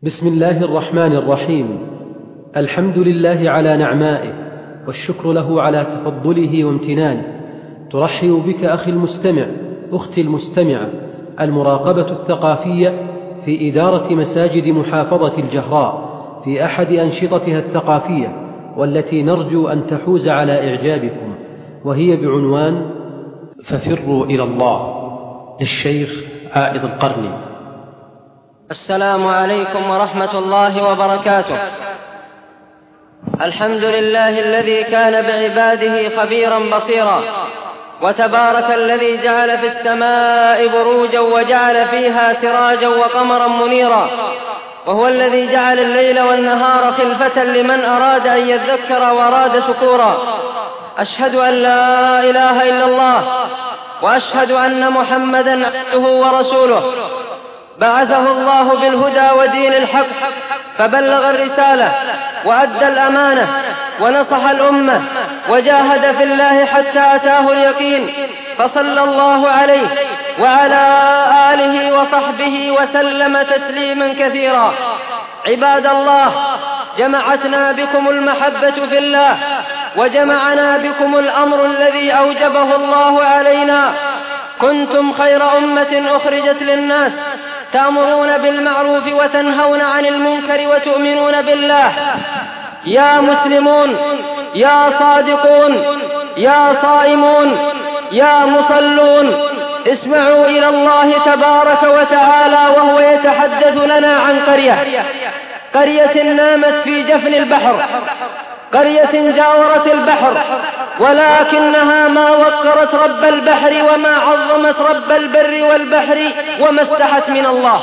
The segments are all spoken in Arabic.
بسم الله الرحمن الرحيم. الحمد لله على نعمائه، والشكر له على تفضله وامتنانه. ترحب بك أخي المستمع، أختي المستمعة، المراقبة الثقافية في إدارة مساجد محافظة الجهراء في أحد أنشطتها الثقافية، والتي نرجو أن تحوز على إعجابكم، وهي بعنوان ففروا إلى الله للشيخ عائض القرني. السلام عليكم ورحمة الله وبركاته. الحمد لله الذي كان بعباده خبيرا بصيرا، وتبارك الذي جعل في السماء بروجا وجعل فيها سراجا وقمرا منيرا، وهو الذي جعل الليل والنهار خلفة لمن أراد أن يذكر وأراد شكورا. أشهد أن لا إله إلا الله، وأشهد أن محمدا عبده ورسوله، بعثه الله بالهدى ودين الحق، فبلغ الرسالة وأدى الأمانة ونصح الأمة وجاهد في الله حتى أتاه اليقين، فصلى الله عليه وعلى آله وصحبه وسلم تسليما كثيرا. عباد الله، جمعتنا بكم المحبة في الله، وجمعنا بكم الأمر الذي أوجبه الله علينا. كنتم خير أمة أخرجت للناس، تأمرون بالمعروف وتنهون عن المنكر وتؤمنون بالله. يا مسلمون، يا صادقون، يا صائمون، يا مصلون، اسمعوا إلى الله تبارك وتعالى وهو يتحدث لنا عن قرية نامت في جفن البحر، قرية جاورت البحر، ولكنها ما وقرت رب البحر وما عظمت رب البر والبحر وما استحت من الله.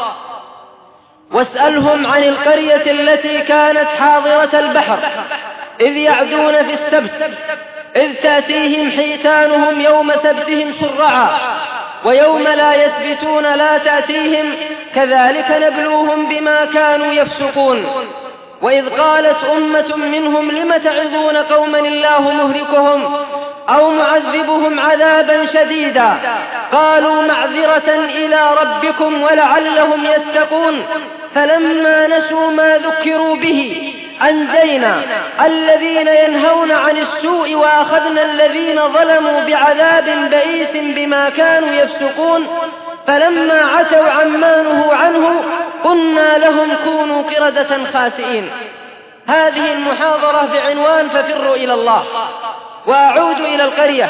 واسألهم عن القرية التي كانت حاضرة البحر إذ يعدون في السبت، إذ تأتيهم حيتانهم يوم سبتهم شرعا، ويوم لا يسبتون لا تأتيهم، كذلك نبلوهم بما كانوا يفسقون. وإذ قالت أمة منهم لم تعظون قوما الله مهلكهم أو معذبهم عذابا شديدا، قالوا معذرة إلى ربكم ولعلهم يتقون. فلما نسوا ما ذكروا به أنجينا الذين ينهون عن السوء وأخذنا الذين ظلموا بعذاب بئيس بما كانوا يفسقون. فلما عتوا عما نهوا عنه قلنا لهم كونوا قردة خاسئين. هذه المحاضرة بعنوان ففروا إلى الله. وأعود إلى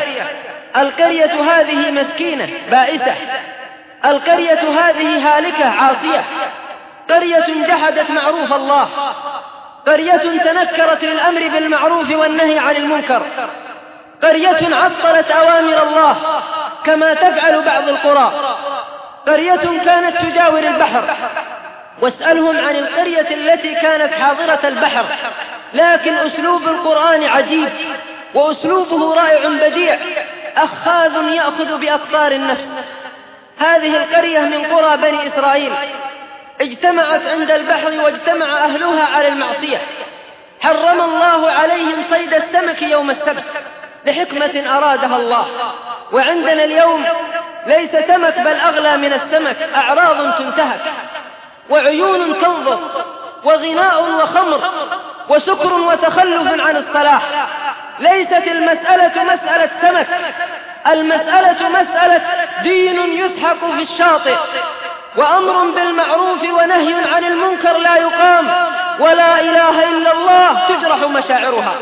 القرية هذه مسكينة بائسة، القرية هذه هالكة عاصية، قرية جحدت معروف الله، قرية تنكرت للأمر بالمعروف والنهي عن المنكر، قرية عطلت أوامر الله كما تفعل بعض القرى، قرية كانت تجاور البحر. واسألهم عن القرية التي كانت حاضرة البحر، لكن أسلوب القرآن عجيب، وأسلوبه رائع بديع، أخاذ يأخذ بأقطار النفس. هذه القرية من قرى بني إسرائيل، اجتمعت عند البحر واجتمع أهلها على المعصية. حرم الله عليهم صيد السمك يوم السبت لحكمة أرادها الله. وعندنا اليوم ليس سمك بل أغلى من السمك، أعراض تنتهك، وعيون تنظر، وغناء وخمر، وسكر وتخلف عن الصلاح. ليست المسألة مسألة سمك، المسألة مسألة دين يسحق في الشاطئ، وأمر بالمعروف ونهي عن المنكر لا يقام، ولا إله إلا الله تجرح مشاعرها.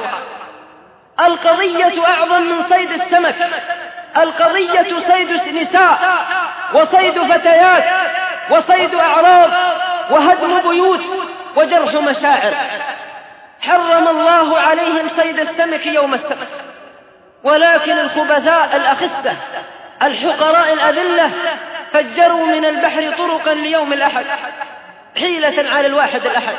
القضية أعظم من صيد السمك، القضية صيد نساء، وصيد فتيات، وصيد أعراض، وهدم بيوت، وجرح مشاعر. حرم الله عليهم صيد السمك يوم السبت، ولكن الخبثاء الأخسة الحقراء الأذلة فجروا من البحر طرقا ليوم الأحد حيلة على الواحد الأحد،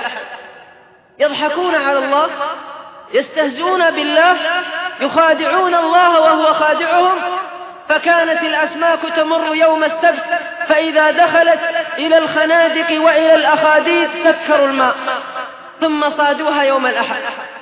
يضحكون على الله، يستهزئون بالله، يخادعون الله وهو خادعهم. فكانت الأسماك تمر يوم السبت، فإذا دخلت إلى الخنادق وإلى الأخاديد سكروا الماء، ثم صادوها يوم الأحد.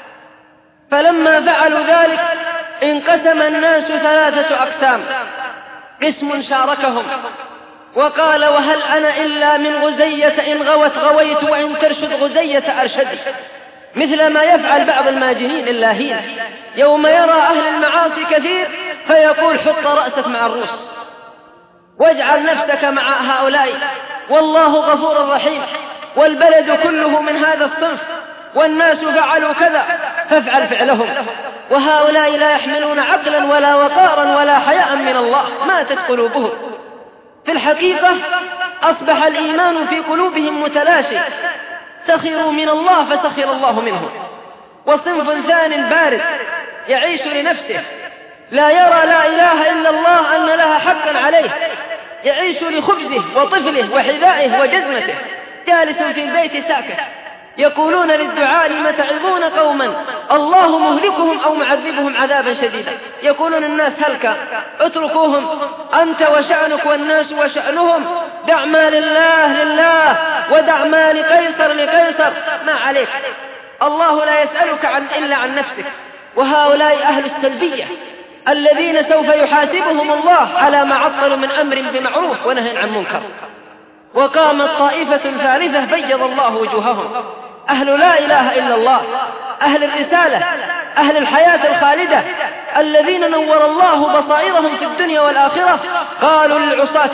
فلما فعلوا ذلك انقسم الناس 3 أقسام: قسم شاركهم وقال وهل أنا إلا من غزية إن غوت غويت وإن ترشد غزية أرشد، مثل ما يفعل بعض الماجنين اللاهين يوم يرى أهل المعاصي كثير فيقول حط رأسك مع الروس واجعل نفسك مع هؤلاء، والله غفور رحيم، والبلد كله من هذا الصنف، والناس فعلوا كذا فافعل فعلهم. وهؤلاء لا يحملون عقلا ولا وقارا ولا حياء من الله، ماتت قلوبهم. في الحقيقة أصبح الإيمان في قلوبهم متلاشي، سخروا من الله فسخر الله منهم. وصنف ثاني بارد يعيش لنفسه، لا يرى لا إله إلا الله أن لها حقا عليه، يعيش لخبزه وطفله وحذائه وجزمته، جالس في البيت ساكت. يقولون للدعاء لم تعظون قوما الله مهلكهم أو معذبهم عذابا شديدا. يقولون الناس هلك اتركوهم، أنت وشأنك والناس وشأنهم، دع ما لله لله ودع ما لقيصر لقيصر، ما عليك، الله لا يسألك إلا عن نفسك. وهؤلاء أهل السلبية الذين سوف يحاسبهم الله على ما عطلوا من أمر بمعروف ونهي عن منكر. وقامت طائفة ثالثة بيض الله وجوههم، أهل لا إله إلا الله، أهل الرسالة، أهل الحياة الخالدة، الذين نور الله بصائرهم في الدنيا والآخرة. قالوا للعصاة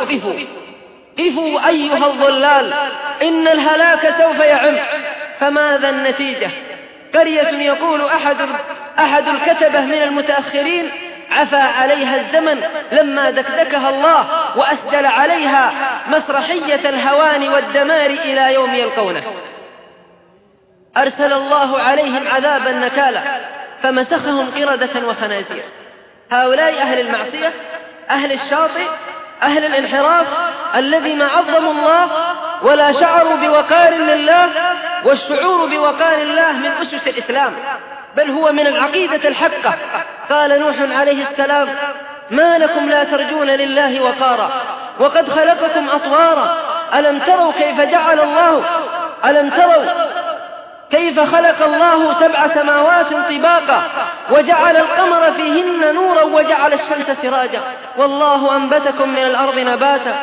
قفوا أيها الضلال، إن الهلاك سوف يعم. فماذا النتيجة؟ قرية يقول أحد الكتبة من المتأخرين عفى عليها الزمن لما دكدكها الله وأسدل عليها مسرحية الهوان والدمار إلى يوم يلقونه. أرسل الله عليهم عذابا نكالا فمسخهم قردة وخنازير. هؤلاء أهل المعصية، أهل الشاطئ، أهل الانحراف، الذي ما عظموا الله ولا شعروا بوقار لله. والشعور بوقار الله من أسس الإسلام، بل هو من العقيدة الحقة. قال نوح عليه السلام ما لكم لا ترجون لله وقارا وقد خلقكم أطوارا ألم تروا كيف خلق الله 7 سماوات طباقا وجعل القمر فيهن نورا وجعل الشمس سراجا والله أنبتكم من الأرض نباتا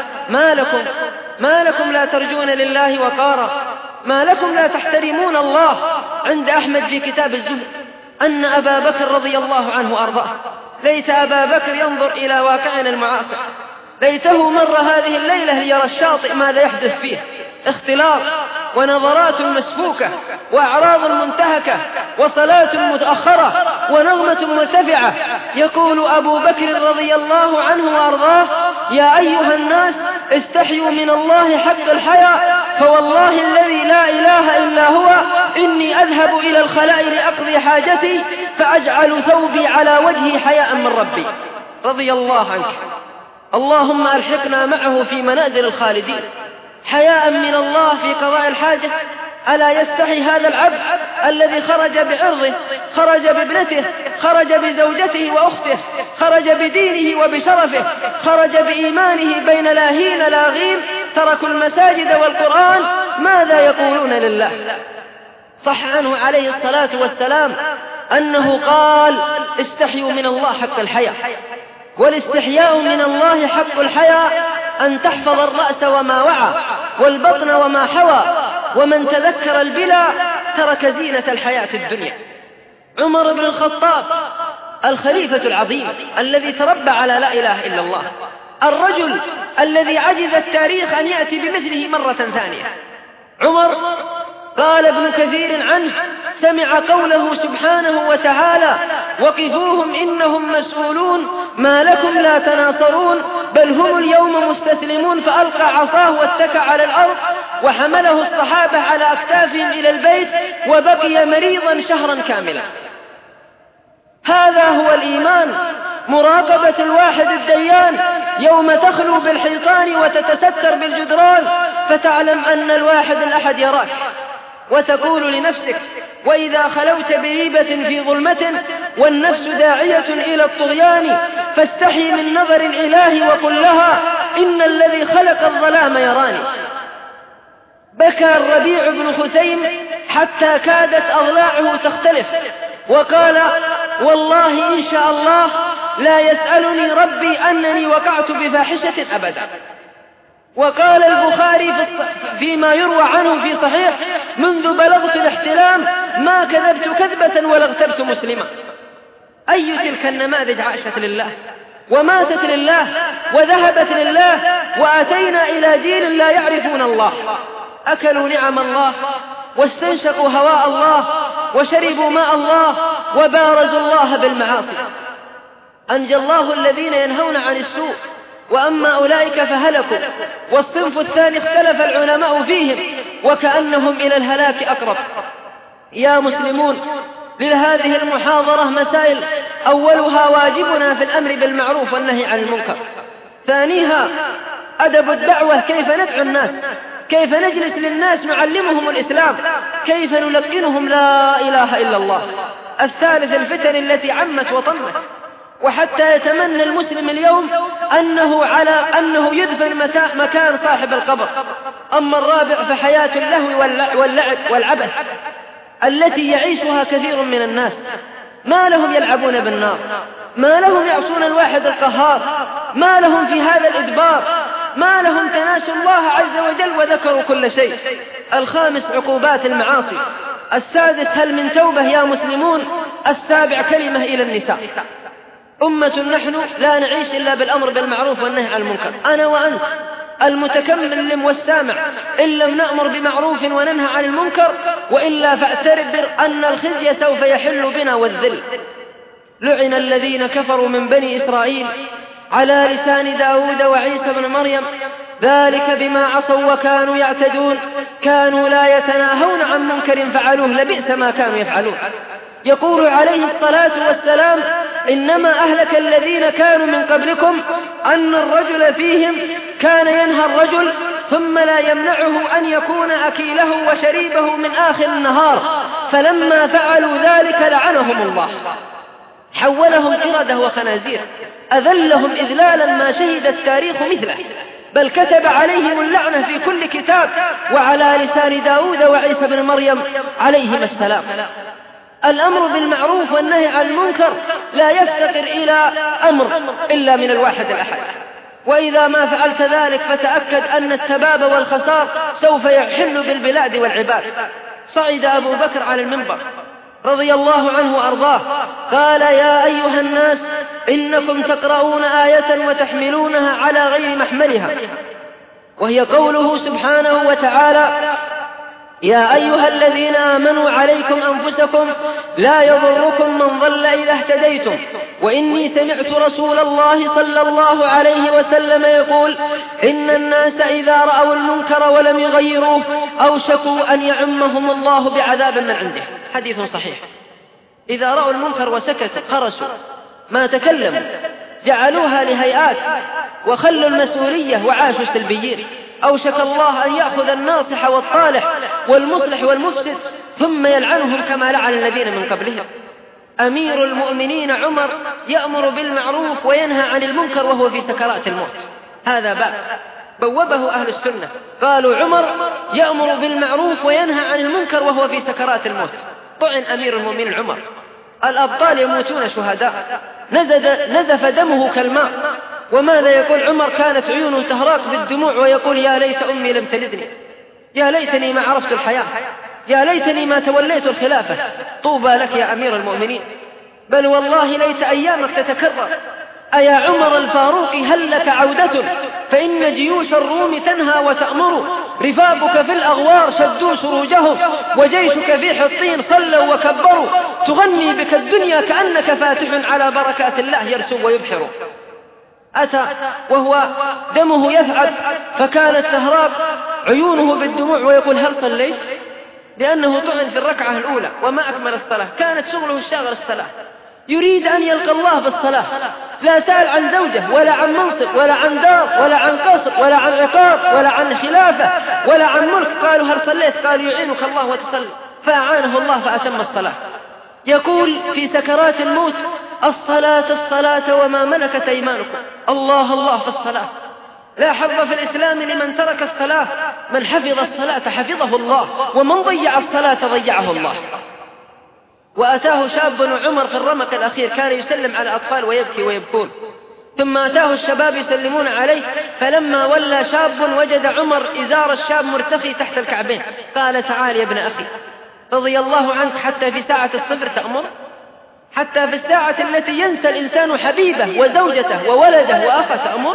ما لكم لا ترجون لله وقارا، ما لكم لا تحترمون الله. عند أحمد في كتاب الزهد أن أبا بكر رضي الله عنه أرضاه، ليت أبا بكر ينظر إلى واقعنا المعاصر، ليته مر هذه الليلة ليرى الشاطئ ماذا يحدث فيه، اختلاط ونظرات مسفوكة وأعراض منتهكة وصلاة متأخرة ونغمة مرتفعة. يقول أبو بكر رضي الله عنه وأرضاه يا أيها الناس استحيوا من الله حق الحياء، فوالله الذي لا إله إلا هو إني أذهب إلى الخلاء لأقضي حاجتي فأجعل ثوبي على وجهي حياء من ربي رضي الله عنك. اللهم ألحقنا معه في منازل الخالدين. حياء من الله في قضاء الحاجة. ألا يستحي هذا العبد الذي خرج بعرضه، خرج بابنته، خرج بزوجته وأخته، خرج بدينه وبشرفه، خرج بإيمانه بين لاهين لاغين، تركوا المساجد والقرآن، ماذا يقولون لله؟ صح عنه عليه الصلاة والسلام أنه قال استحيوا من الله حق الحياء، والاستحياء من الله حق الحياء أن تحفظ الرأس وما وعى والبطن وما حوى، ومن تذكر البلا ترك زينة الحياة الدنيا. عمر بن الخطاب الخليفة العظيم الذي تربى على لا إله إلا الله، الرجل الذي عجز التاريخ أن يأتي بمثله مرة ثانية. عمر قال ابن كثير عنه سمع قوله سبحانه وتعالى وقفوهم إنهم مسؤولون ما لكم لا تناصرون بل هم اليوم مستسلمون، فألقى عصاه واتكى على الأرض وحمله الصحابة على أكتافهم إلى البيت وبقي مريضا شهرا كاملا. هذا هو الإيمان، مراقبة الواحد الديان يوم تخلو بالحيطان وتتستر بالجدران فتعلم أن الواحد الأحد يراك، وتقول لنفسك وإذا خلوت بريبة في ظلمة والنفس داعية إلى الطغيان فاستحي من نظر الإله وقل لها إن الذي خلق الظلام يراني. بكى الربيع بن خثيم حتى كادت أضلاعه تختلف وقال والله إن شاء الله لا يسألني ربي أنني وقعت بفاحشة أبدا. وقال البخاري فيما يروى عنه في صحيح: منذ بلغت الاحتلام ما كذبت كذبة ولا اغتبت مسلما. أي تلك النماذج عاشت لله وماتت لله وذهبت لله، وأتينا إلى جيل لا يعرفون الله، أكلوا نعم الله واستنشقوا هواء الله وشربوا ماء الله وبارزوا الله بالمعاصي. أنجى الله الذين ينهون عن السوء، وأما أولئك فهلكوا. والصنف الثاني اختلف العلماء فيهم وكأنهم إلى الهلاك أقرب. يا مسلمون، لهذه المحاضرة مسائل: أولها واجبنا في الأمر بالمعروف والنهي عن المنكر. ثانيها أدب الدعوة، كيف ندعو الناس، كيف نجلس للناس نعلمهم الإسلام، كيف نلقنهم لا إله إلا الله. الثالث الفتن التي عمت وطمت، وحتى يتمنى المسلم اليوم أنه يدفن مكان صاحب القبر. أما الرابع فحياة اللهو واللعب والعبث التي يعيشها كثير من الناس. ما لهم يلعبون بالنار، ما لهم يعصون الواحد القهار، ما لهم في هذا الإدبار، ما لهم تناسوا الله عز وجل وذكروا كل شيء. الخامس عقوبات المعاصي. السادس هل من توبة يا مسلمون. السابع كلمة إلى النساء. أمة نحن لا نعيش إلا بالأمر بالمعروف والنهي عن المنكر، أنا وأنت المتكلم والسامع. إن لم نأمر بمعروف وننهى عن المنكر وإلا فاعتبر أن الخزي سوف يحل بنا والذل. لعن الذين كفروا من بني إسرائيل على لسان داود وعيسى بن مريم ذلك بما عصوا وكانوا يعتدون كانوا لا يتناهون عن منكر فعلوه لبئس ما كانوا يفعلون. يقول عليه الصلاة والسلام: إنما أهلك الذين كانوا من قبلكم أن الرجل فيهم كان ينهى الرجل ثم لا يمنعه أن يكون أكيله وشريبه من آخر النهار، فلما فعلوا ذلك لعنهم الله، حولهم قردة وخنازير، أذلهم إذلالا ما شهد التاريخ مثله، بل كتب عليهم اللعنة في كل كتاب، وعلى لسان داود وعيسى بن مريم عليهما السلام. الأمر بالمعروف والنهي عن المنكر لا يفتقر إلى أمر إلا من الواحد الأحد، وإذا ما فعلت ذلك فتأكد أن التباب والخسار سوف يحل بالبلاد والعباد. صعد أبو بكر على المنبر رضي الله عنه وأرضاه قال: يا أيها الناس إنكم تقرؤون آية وتحملونها على غير محملها، وهي قوله سبحانه وتعالى: يا أيها الذين آمنوا عليكم أنفسكم لا يضركم من ضل إذا اهتديتم، وإني سمعت رسول الله صلى الله عليه وسلم يقول: إن الناس إذا رأوا المنكر ولم يغيروه أوشكوا أن يعمهم الله بعذاب من عنده. حديث صحيح. إذا رأوا المنكر وسكتوا خرسوا ما تكلموا، جعلوها لهيئات وخلوا المسؤولية وعاشوا سلبيين، أوشك الله أن يأخذ الناصح والطالح والمصلح والمفسد ثم يلعنهم كما لعن الذين من قبلهم. أمير المؤمنين عمر يأمر بالمعروف وينهى عن المنكر وهو في سكرات الموت. هذا باب بوبه أهل السنة، قالوا عمر يأمر بالمعروف وينهى عن المنكر وهو في سكرات الموت. طعن أمير المؤمنين عمر. الأبطال يموتون شهداء، نزف دمه كالماء. وماذا يقول عمر؟ كانت عيونه تهراق بالدموع ويقول: يا ليت أمي لم تلدني، يا ليتني ما عرفت الحياة، يا ليتني ما توليت الخلافة. طوبى لك يا أمير المؤمنين، بل والله ليت أيامك تتكرر. أيا عمر الفاروق هل لك عودة؟ فإن جيوش الروم تنهى وتأمر، رفاقك في الأغوار شدوا سروجهم، وجيشك في حطين صلوا وكبروا، تغني بك الدنيا كأنك فاتح على بركات الله يرسو ويبحر. أتى وهو دمه يثعب، فكانت تهراق عيونه بالدموع ويقول: هل صليت؟ لأنه طعن في الركعة الأولى وما أكمل الصلاة، كانت شغله الشاغل الصلاة، يريد أن يلقى الله بالصلاة، لا سأل عن زوجة ولا عن منصب ولا عن دار ولا عن قصر ولا عن عقاب ولا عن خلافة ولا عن ملك. قالوا: هل صليت؟ قالوا: يعينك الله وتصلي، فأعانه الله فأتم الصلاة. يقول في سكرات الموت: الصلاة الصلاة وما ملكت أيمانكم. الله الله في الصلاة، لا حظ في الإسلام لمن ترك الصلاة، من حفظ الصلاة حفظه الله، ومن ضيع الصلاة ضيعه الله. وأتاه شاب عمر في الرمق الأخير كان يسلم على أطفال ويبكي ويبكون، ثم أتاه الشباب يسلمون عليه، فلما ولى شاب وجد عمر إزار الشاب مرتخي تحت الكعبين، قال تعال يا ابن أخي رضي الله عنك، حتى في ساعة الصفر تأمر؟ حتى في الساعة التي ينسى الإنسان حبيبه وزوجته وولده وأخه تأمر؟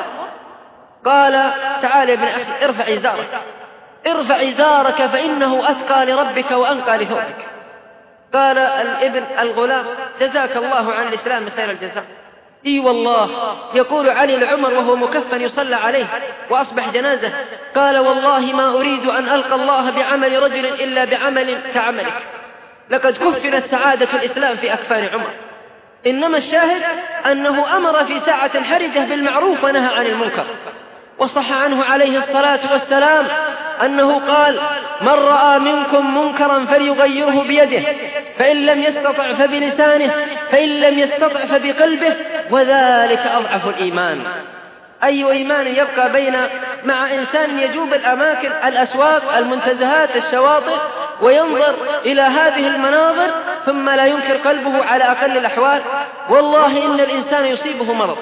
قال تعال يا ابن أخي ارفع إزارك، ارفع إزارك فإنه أثقى لربك وأنقى لثوبك. قال الابن الغلام جزاك الله عن الإسلام خير الجزاء. إي والله، يقول علي لعمر وهو مكفن يصلى عليه وأصبح جنازة، قال والله ما أريد أن ألقى الله بعمل رجل إلا بعمل كعملك، لقد كفنت سعادة الإسلام في أكفان عمر. إنما الشاهد أنه أمر في ساعة حرجة بالمعروف ونهى عن المنكر. وصح عنه عليه الصلاة والسلام أنه قال من رأى منكم منكرا فليغيره بيده، فإن لم يستطع فبلسانه، فإن لم يستطع فبقلبه، وذلك أضعف الإيمان. أي إيمان يبقى مع إنسان يجوب الأماكن، الأسواق، المنتزهات، الشواطئ، وينظر إلى هذه المناظر ثم لا ينكر قلبه على أقل الأحوال؟ والله إن الإنسان يصيبه مرض،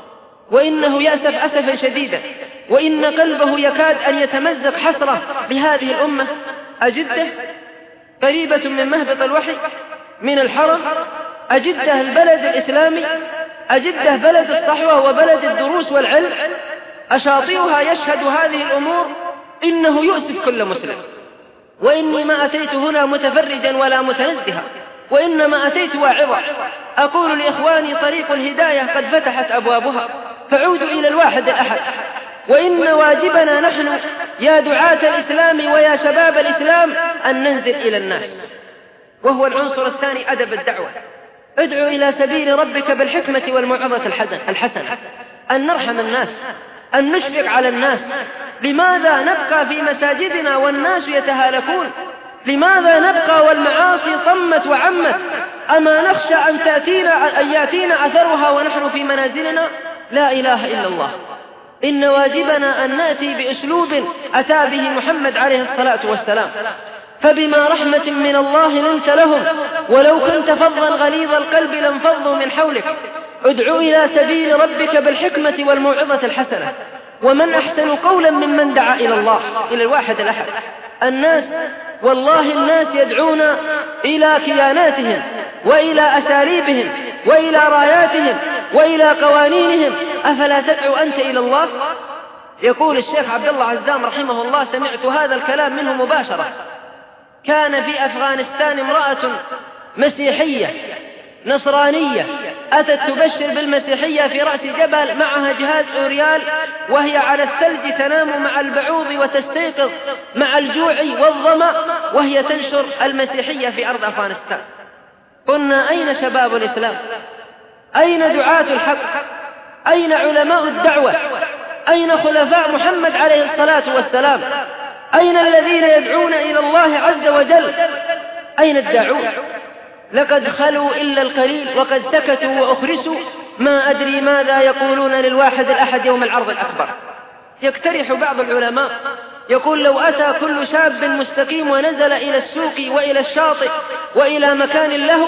وإنه يأسف أسفا شديدا، وإن قلبه يكاد أن يتمزق حسرة لهذه الأمة. أجدة قريبة من مهبط الوحي من الحرم، أجدة البلد الإسلامي، أجدة بلد الصحوة وبلد الدروس والعلم، أشاطئها يشهد هذه الأمور، إنه يؤسف كل مسلم. وإني ما أتيت هنا متفرجا ولا متنزها، وإنما أتيت واعظا. أقول لإخواني طريق الهداية قد فتحت أبوابها، فعودوا إلى الواحد الأحد. وإن واجبنا نحن يا دعاة الإسلام ويا شباب الإسلام أن ننزل إلى الناس، وهو العنصر الثاني أدب الدعوة. ادعو إلى سبيل ربك بالحكمة والموعظة الحسنة، أن نرحم الناس، أن نشفق على الناس. لماذا نبقى في مساجدنا والناس يتهالكون؟ لماذا نبقى والمعاصي طمت وعمت؟ أما نخشى أن يأتينا أثرها ونحن في منازلنا؟ لا إله إلا الله. إن واجبنا أن نأتي بأسلوب أتى به محمد عليه الصلاة والسلام، فبما رحمة من الله لنت لهم، ولو كنت فظا غليظ القلب لانفضوا من حولك. ادعو إلى سبيل ربك بالحكمة والموعظة الحسنة. ومن أحسن قولا ممن دعا إلى الله، إلى الواحد الأحد. الناس والله الناس يدعون إلى كياناتهم وإلى أساليبهم وإلى راياتهم وإلى قوانينهم، أفلا تدعو أنت إلى الله؟ يقول الشيخ عبد الله عزام رحمه الله، سمعت هذا الكلام منه مباشرة. كان في أفغانستان امرأة مسيحية نصرانية أتت تبشر بالمسيحية في رأس جبل، معها جهاز أوريال، وهي على الثلج تنام مع البعوض وتستيقظ مع الجوع والظمأ وهي تنشر المسيحية في أرض أفغانستان. قلنا أين شباب الإسلام؟ أين دعاة الحق؟ أين علماء الدعوة؟ أين خلفاء محمد عليه الصلاة والسلام؟ أين الذين يدعون إلى الله عز وجل؟ أين الداعون؟ لقد خلوا إلا القليل، وقد سكتوا وأخرسوا، ما أدري ماذا يقولون للواحد الأحد يوم العرض الأكبر. يقترح بعض العلماء يقول لو أتى كل شاب مستقيم ونزل إلى السوق وإلى الشاطئ وإلى مكان له،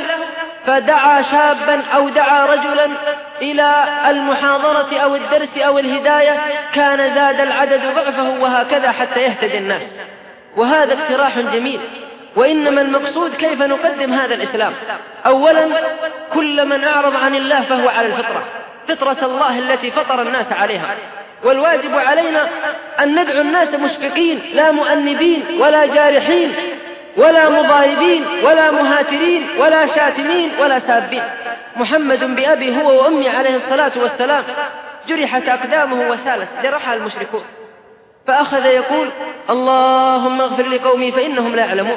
فدعا شابا أو دعا رجلا إلى المحاضرة أو الدرس أو الهداية، كان زاد العدد ضعفه، وهكذا حتى يهتدي الناس. وهذا اقتراح جميل، وإنما المقصود كيف نقدم هذا الإسلام. أولا، كل من أعرض عن الله فهو على الفطرة، فطرة الله التي فطر الناس عليها. والواجب علينا أن ندعو الناس مشفقين، لا مؤنبين ولا جارحين ولا مضاربين ولا مهاترين ولا شاتمين ولا سابين. محمد بأبي هو وأمي عليه الصلاة والسلام جرحت أقدامه وسالت، جرحها المشركون، فأخذ يقول اللهم اغفر لقومي فإنهم لا يعلمون.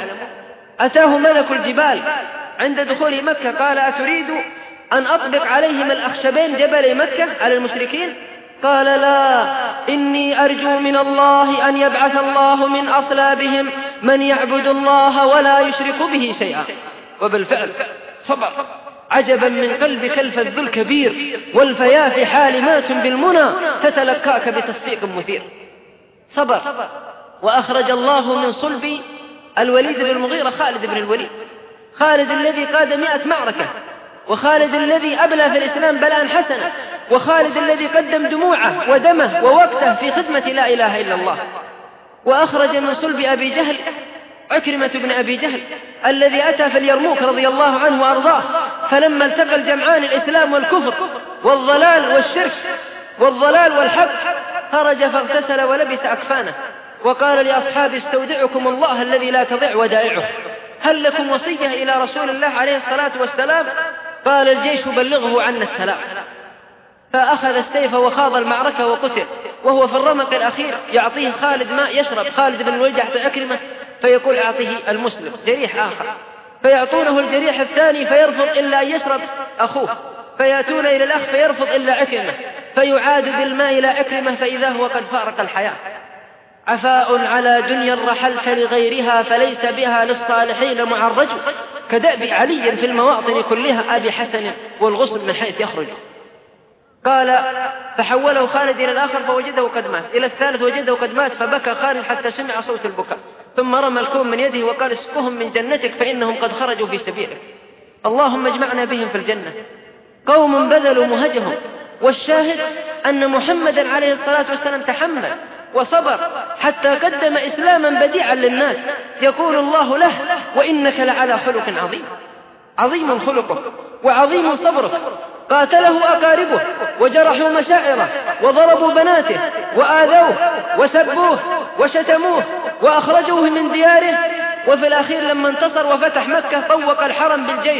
أتاه ملك الجبال عند دخول مكة قال أتريد أن أطبق عليهم الأخشبين جبل مكة على المشركين؟ قال لا، إني أرجو من الله أن يبعث الله من أصلابهم من يعبد الله ولا يشرك به شيئا. وبالفعل صبر. عجبا من قلبك الفذ الكبير، والفيافي حالمات بالمنى تتلكاك بتصفيق مثير. صبر. وأخرج الله من صلب الوليد بن المغيرة خالد بن الوليد، خالد الذي قاد 100 معركة، وخالد الذي أبلى في الإسلام بلاء حسنا، وخالد الذي قدم دموعه ودمه ووقته في خدمة لا إله إلا الله. وأخرج من صلب أبي جهل عكرمة بن أبي جهل الذي أتى في اليرموك رضي الله عنه وأرضاه، فلما التقى الجمعان الإسلام والكفر والضلال والشرك والضلال والحق خرج فاغتسل ولبس أكفانه وقال لأصحابه: استودعكم الله الذي لا تضيع ودائعه، هل لكم وصية إلى رسول الله عليه الصلاة والسلام؟ قال: الجيش بلغه عنا السلام. فأخذ السيف وخاض المعركة وقتل، وهو في الرمق الأخير يعطيه خالد ماء يشرب. خالد بن الوليد يعطي أكرمة فيقول: أعطيه المسلم جريح آخر، فيعطونه الجريح الثاني فيرفض إلا أن يشرب أخوه، فيأتون إلى الأخ فيرفض إلا عكرمة، فيعاد بالماء إلى عكرمة فإذا هو قد فارق الحياة. عفاء على دنيا رحلت لغيرها فليس بها للصالحين معرج، كدأب علي في المواطن كلها أبي حسن والغصن من حيث يخرج. قال: فحوله خالد إلى الآخر فوجده قد مات، إلى الثالث وجده قد مات، فبكى خالد حتى سمع صوت البكاء، ثم رمى الكوم من يده وقال: اسقهم من جنتك فإنهم قد خرجوا في سبيلك، اللهم اجمعنا بهم في الجنة. قوم بذلوا مهجهم. والشاهد أن محمدا عليه الصلاة والسلام تحمل وصبر حتى قدم إسلاما بديعا للناس، يقول الله له: وإنك لعلى خلق عظيم. عظيم خلقه وعظيم صبره. قاتله أقاربه وجرحوا مشاعره وضربوا بناته وآذوه وسبوه وشتموه وأخرجوه من دياره، وفي الأخير لما انتصر وفتح مكة طوق الحرم بالجيش،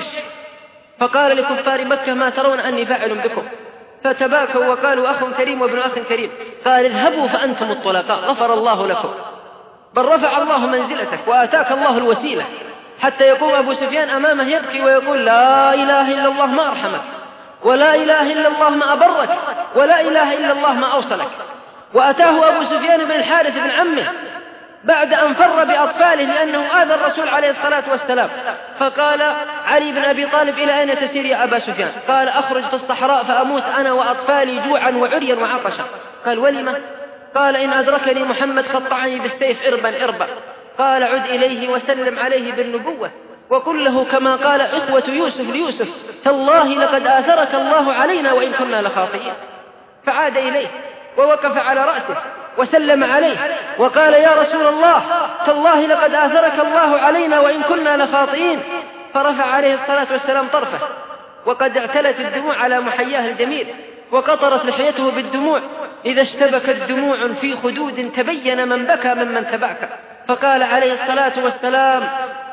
فقال لكفار مكة: ما ترون أني فاعل بكم؟ فتباكوا وقالوا: أخ كريم وابن أخ كريم. قال: اذهبوا فأنتم الطلقاء غفر الله لكم، بل رفع الله منزلتك وآتاك الله الوسيلة. حتى يقوم أبو سفيان أمامه يبكي ويقول: لا إله إلا الله ما أرحمك، ولا إله إلا الله ما أبرك، ولا إله إلا الله ما أوصلك. وأتاه أبو سفيان بن الحارث بن عمه بعد أن فر بأطفاله لأنه آذى الرسول عليه الصلاة والسلام، فقال علي بن أبي طالب: إلى أين تسير يا أبا سفيان؟ قال: أخرج في الصحراء فأموت أنا وأطفالي جوعا وعريا وعطشا. قال: ولم؟ قال: إن أدركني محمد قطعني بالسيف إربا إربا. قال: عد إليه وسلم عليه بالنبوة وقل له كما قال إخوة يوسف ليوسف: تالله لقد آثرك الله علينا وإن كنا لخاطئين. فعاد إليه ووقف على رأسه وسلم عليه وقال: يا رسول الله، تالله لقد آثرك الله علينا وإن كنا لخاطئين. فرفع عليه الصلاة والسلام طرفه وقد اعتلت الدموع على محياه الجميل، وقطرت لحيته بالدموع، إذا اشتبكت دموع في خدود تبين من بكى ممن تبعك. فقال عليه الصلاة والسلام: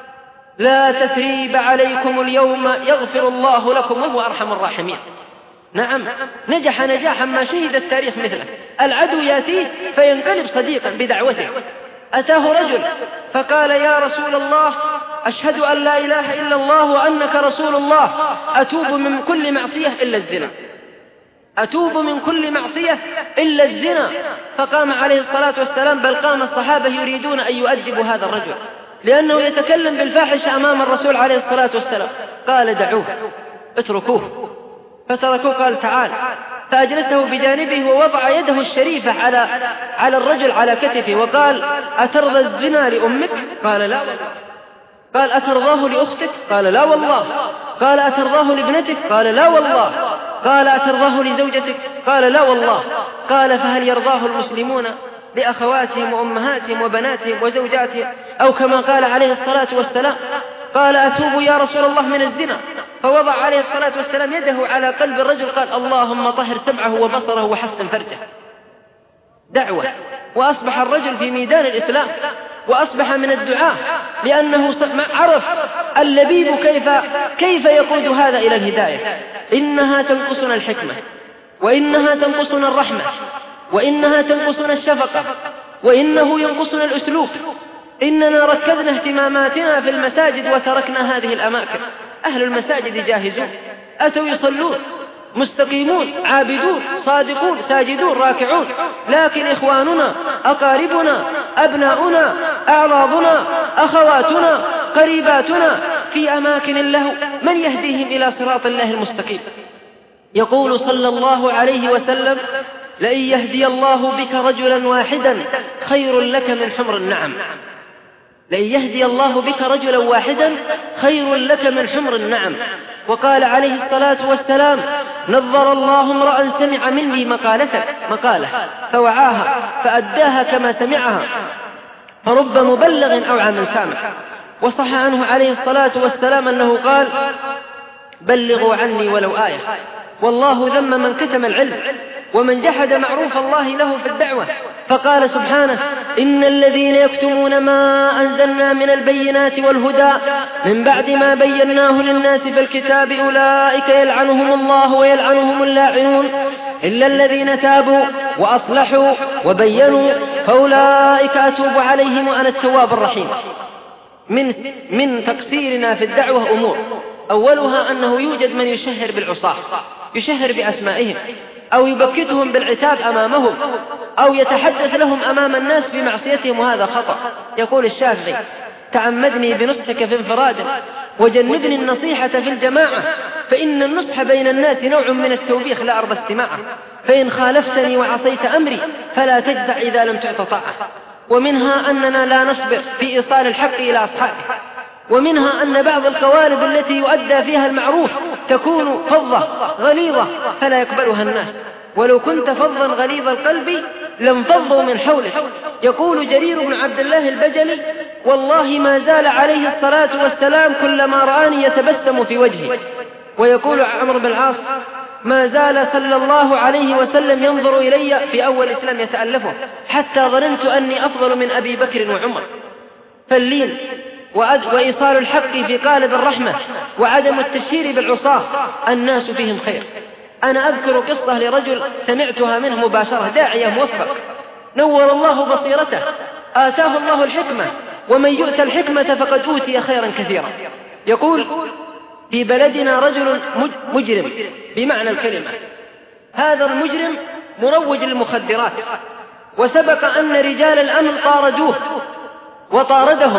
لا تثريب عليكم اليوم يغفر الله لكم وهو أرحم الراحمين. نعم، نجح نجاحا ما شهد التاريخ مثله. العدو يأتيه فينقلب صديقا بدعوته. أتاه رجل فقال: يا رسول الله، أشهد أن لا إله إلا الله وأنك رسول الله، أتوب من كل معصية إلا الزنا، أتوب من كل معصية إلا الزنا. فقام عليه الصلاة والسلام، بل قام الصحابة يريدون أن يؤدبوا هذا الرجل لأنه يتكلم بالفاحشة أمام الرسول عليه الصلاة والسلام. قال: دعوه، اتركوه. فتركوه. قال: تعال. فأجلسه بجانبه ووضع يده الشريفة على الرجل على كتفه وقال: أترضى الزنا لأمك؟ قال: لا والله. قال: أترضاه لأختك؟ قال: لا والله. قال: أترضاه لابنتك؟ قال: لا والله. قال: أترضاه لزوجتك؟ قال: لا والله. قال: فهل يرضاه المسلمون لأخواتهم وأمهاتهم وبناتهم وزوجاتهم؟ أو كما قال عليه الصلاة والسلام. قال: أتوب يا رسول الله من الزنا. فوضع عليه الصلاة والسلام يده على قلب الرجل، قال: اللهم طهر سمعه وبصره وحسن فرجه. دعوة. وأصبح الرجل في ميدان الإسلام، وأصبح من الدعاء، لأنه عرف اللبيب كيف يقود هذا إلى الهداية. إنها تنقصنا الحكمة، وإنها تنقصنا الرحمة، وإنها تنقصنا الشفقة، وإنه ينقصنا الأسلوب. إننا ركزنا اهتماماتنا في المساجد وتركنا هذه الأماكن. أهل المساجد جاهزون، أتوا يصلون مستقيمون عابدون صادقون ساجدون راكعون، لكن إخواننا أقاربنا أبناؤنا أعراضنا أخواتنا قريباتنا في أماكن له من يهديهم إلى صراط الله المستقيم. يقول صلى الله عليه وسلم: لئن يهدي الله بك رجلا واحدا خير لك من حمر النعم. لئن يهدي الله بك رجلا واحدا خير لك من حمر النعم. وقال عليه الصلاة والسلام: نظر الله امرأ سمع مني مقالة فوعاها فأداها كما سمعها، فرب مبلغ أوعى من سامع. وصح عنه عليه الصلاة والسلام أنه قال: بلغوا عني ولو آية. والله ذم من كتم العلم ومن جحد معروف الله له في الدعوة، فقال سبحانه: إن الذين يكتمون ما أنزلنا من البينات والهدى من بعد ما بيناه للناس في الكتاب أولئك يلعنهم الله ويلعنهم اللاعنون إلا الذين تابوا وأصلحوا وبينوا فأولئك أتوب عليهم وأنا التواب الرحيم. من تقصيرنا في الدعوة أمور، أولها أنه يوجد من يشهر بالعصاة، يشهر بأسمائهم أو يبكتهم بالعتاب أمامهم أو يتحدث لهم أمام الناس في معصيتهم، وهذا خطأ. يقول الشافعي: تعمدني بنصحك في انفراد وجنبني النصيحة في الجماعة، فإن النصح بين الناس نوع من التوبيخ لا أرضى استماعه، فإن خالفتني وعصيت أمري فلا تجزع إذا لم تعط طاعة. ومنها أننا لا نصبر في إيصال الحق إلى أصحابه، ومنها أن بعض القوالب التي يؤدى فيها المعروف تكون فظة غليظة فلا يقبلها الناس، ولو كنت فظا غليظ القلب لانفضوا من حولك. يقول جرير بن عبد الله البجلي: والله ما زال عليه الصلاة والسلام كلما رآني يتبسم في وجهي. ويقول عمرو بن العاص: ما زال صلى الله عليه وسلم ينظر إلي في أول الإسلام يتألفه حتى ظننت أني أفضل من أبي بكر وعمر. فاللين وإيصال الحق في قالب الرحمة وعدم التشهير بالعصاة الناس فيهم خير. أنا أذكر قصة لرجل سمعتها منه مباشرة، داعية موفق نور الله بصيرته آتاه الله الحكمة، ومن يؤتى الحكمة فقد أوتي خيرا كثيرا. يقول: في بلدنا رجل مجرم بمعنى الكلمة، هذا المجرم مروج للمخدرات، وسبق أن رجال الأمن طاردوه وطاردهم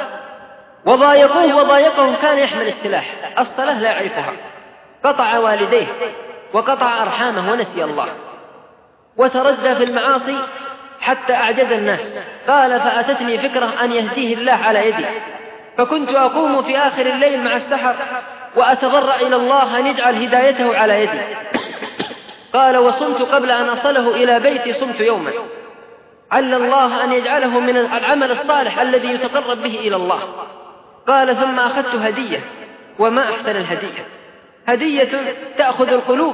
وضايقهم، كان يحمل السلاح، الصلاة لا يعرفها، قطع والديه وقطع أرحامه ونسي الله، وتردى في المعاصي حتى أعجز الناس. قال: فأتتني فكرة أن يهديه الله على يدي، فكنت أقوم في آخر الليل مع السحر وأتضرع إلى الله أن يجعل هدايته على يدي. قال: وصمت قبل أن أصله إلى بيتي، صمت يوما، عل الله أن يجعله من العمل الصالح الذي يتقرب به إلى الله. قال: ثم أخذت هدية، وما أحسن الهدية، هدية تأخذ القلوب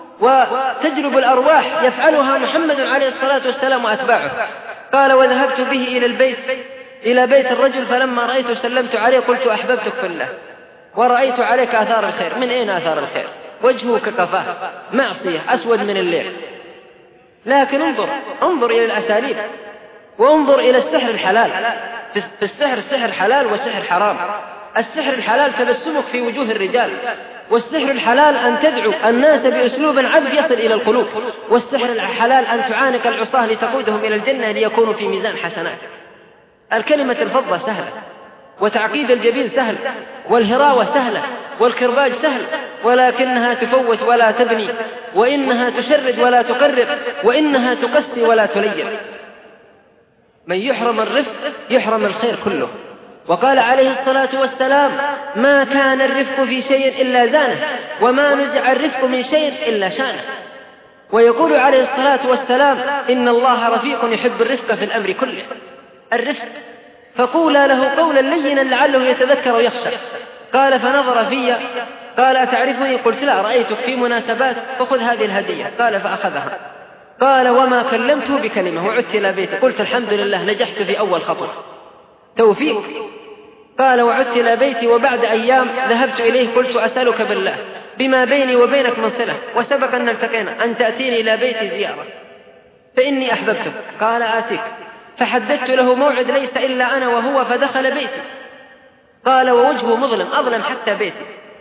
وتجلب الأرواح، يفعلها محمد عليه الصلاة والسلام وأتباعه. قال: وذهبت به إلى بيت الرجل، فلما رأيته سلمت عليه، قلت: أحببتك في الله ورأيت عليك آثار الخير. من أين آثار الخير؟ وجهه كقفاه، معصية أسود من الليل. لكن انظر إلى الأساليب، وانظر إلى السحر الحلال. في السحر حلال وسحر حرام. السحر الحلال تبسمك في وجوه الرجال، والسحر الحلال أن تدعو الناس بأسلوب عذب يصل إلى القلوب، والسحر الحلال أن تعانق العصاة لتقودهم إلى الجنة ليكونوا في ميزان حسنات. الكلمة الفضة سهلة، وتعقيد الجبين سهل، والهراوة سهلة، والكرباج سهل، ولكنها تفوت ولا تبني، وإنها تشرد ولا تقرب، وإنها تقسي ولا تلين. من يحرم الرفق يحرم الخير كله. وقال عليه الصلاة والسلام: ما كان الرفق في شيء إلا زانه، وما نزع الرفق من شيء إلا شانه. ويقول عليه الصلاة والسلام: إن الله رفيق يحب الرفق في الأمر كله. الرفق، فقولا له قولا لينا لعله يتذكر ويخشى. قال: فنظر في، قال: أتعرفني؟ قلت: لا، رأيتك في مناسبات، فخذ هذه الهدية. قال: فأخذها. قال: وما كلمته بكلمة، وعدت إلى بيتي، قلت: الحمد لله نجحت في أول خطوة، توفيق. قال: وعدت إلى بيتي، وبعد أيام ذهبت إليه، قلت: أسألك بالله بما بيني وبينك من صلة، وسبق أن التقينا، أن تأتيني إلى بيتي زيارة، فإني أحببتك. قال: آتيك. فحددت له موعد ليس إلا أنا وهو، فدخل بيتي. قال: ووجهه مظلم، أظلم حتى بيتي.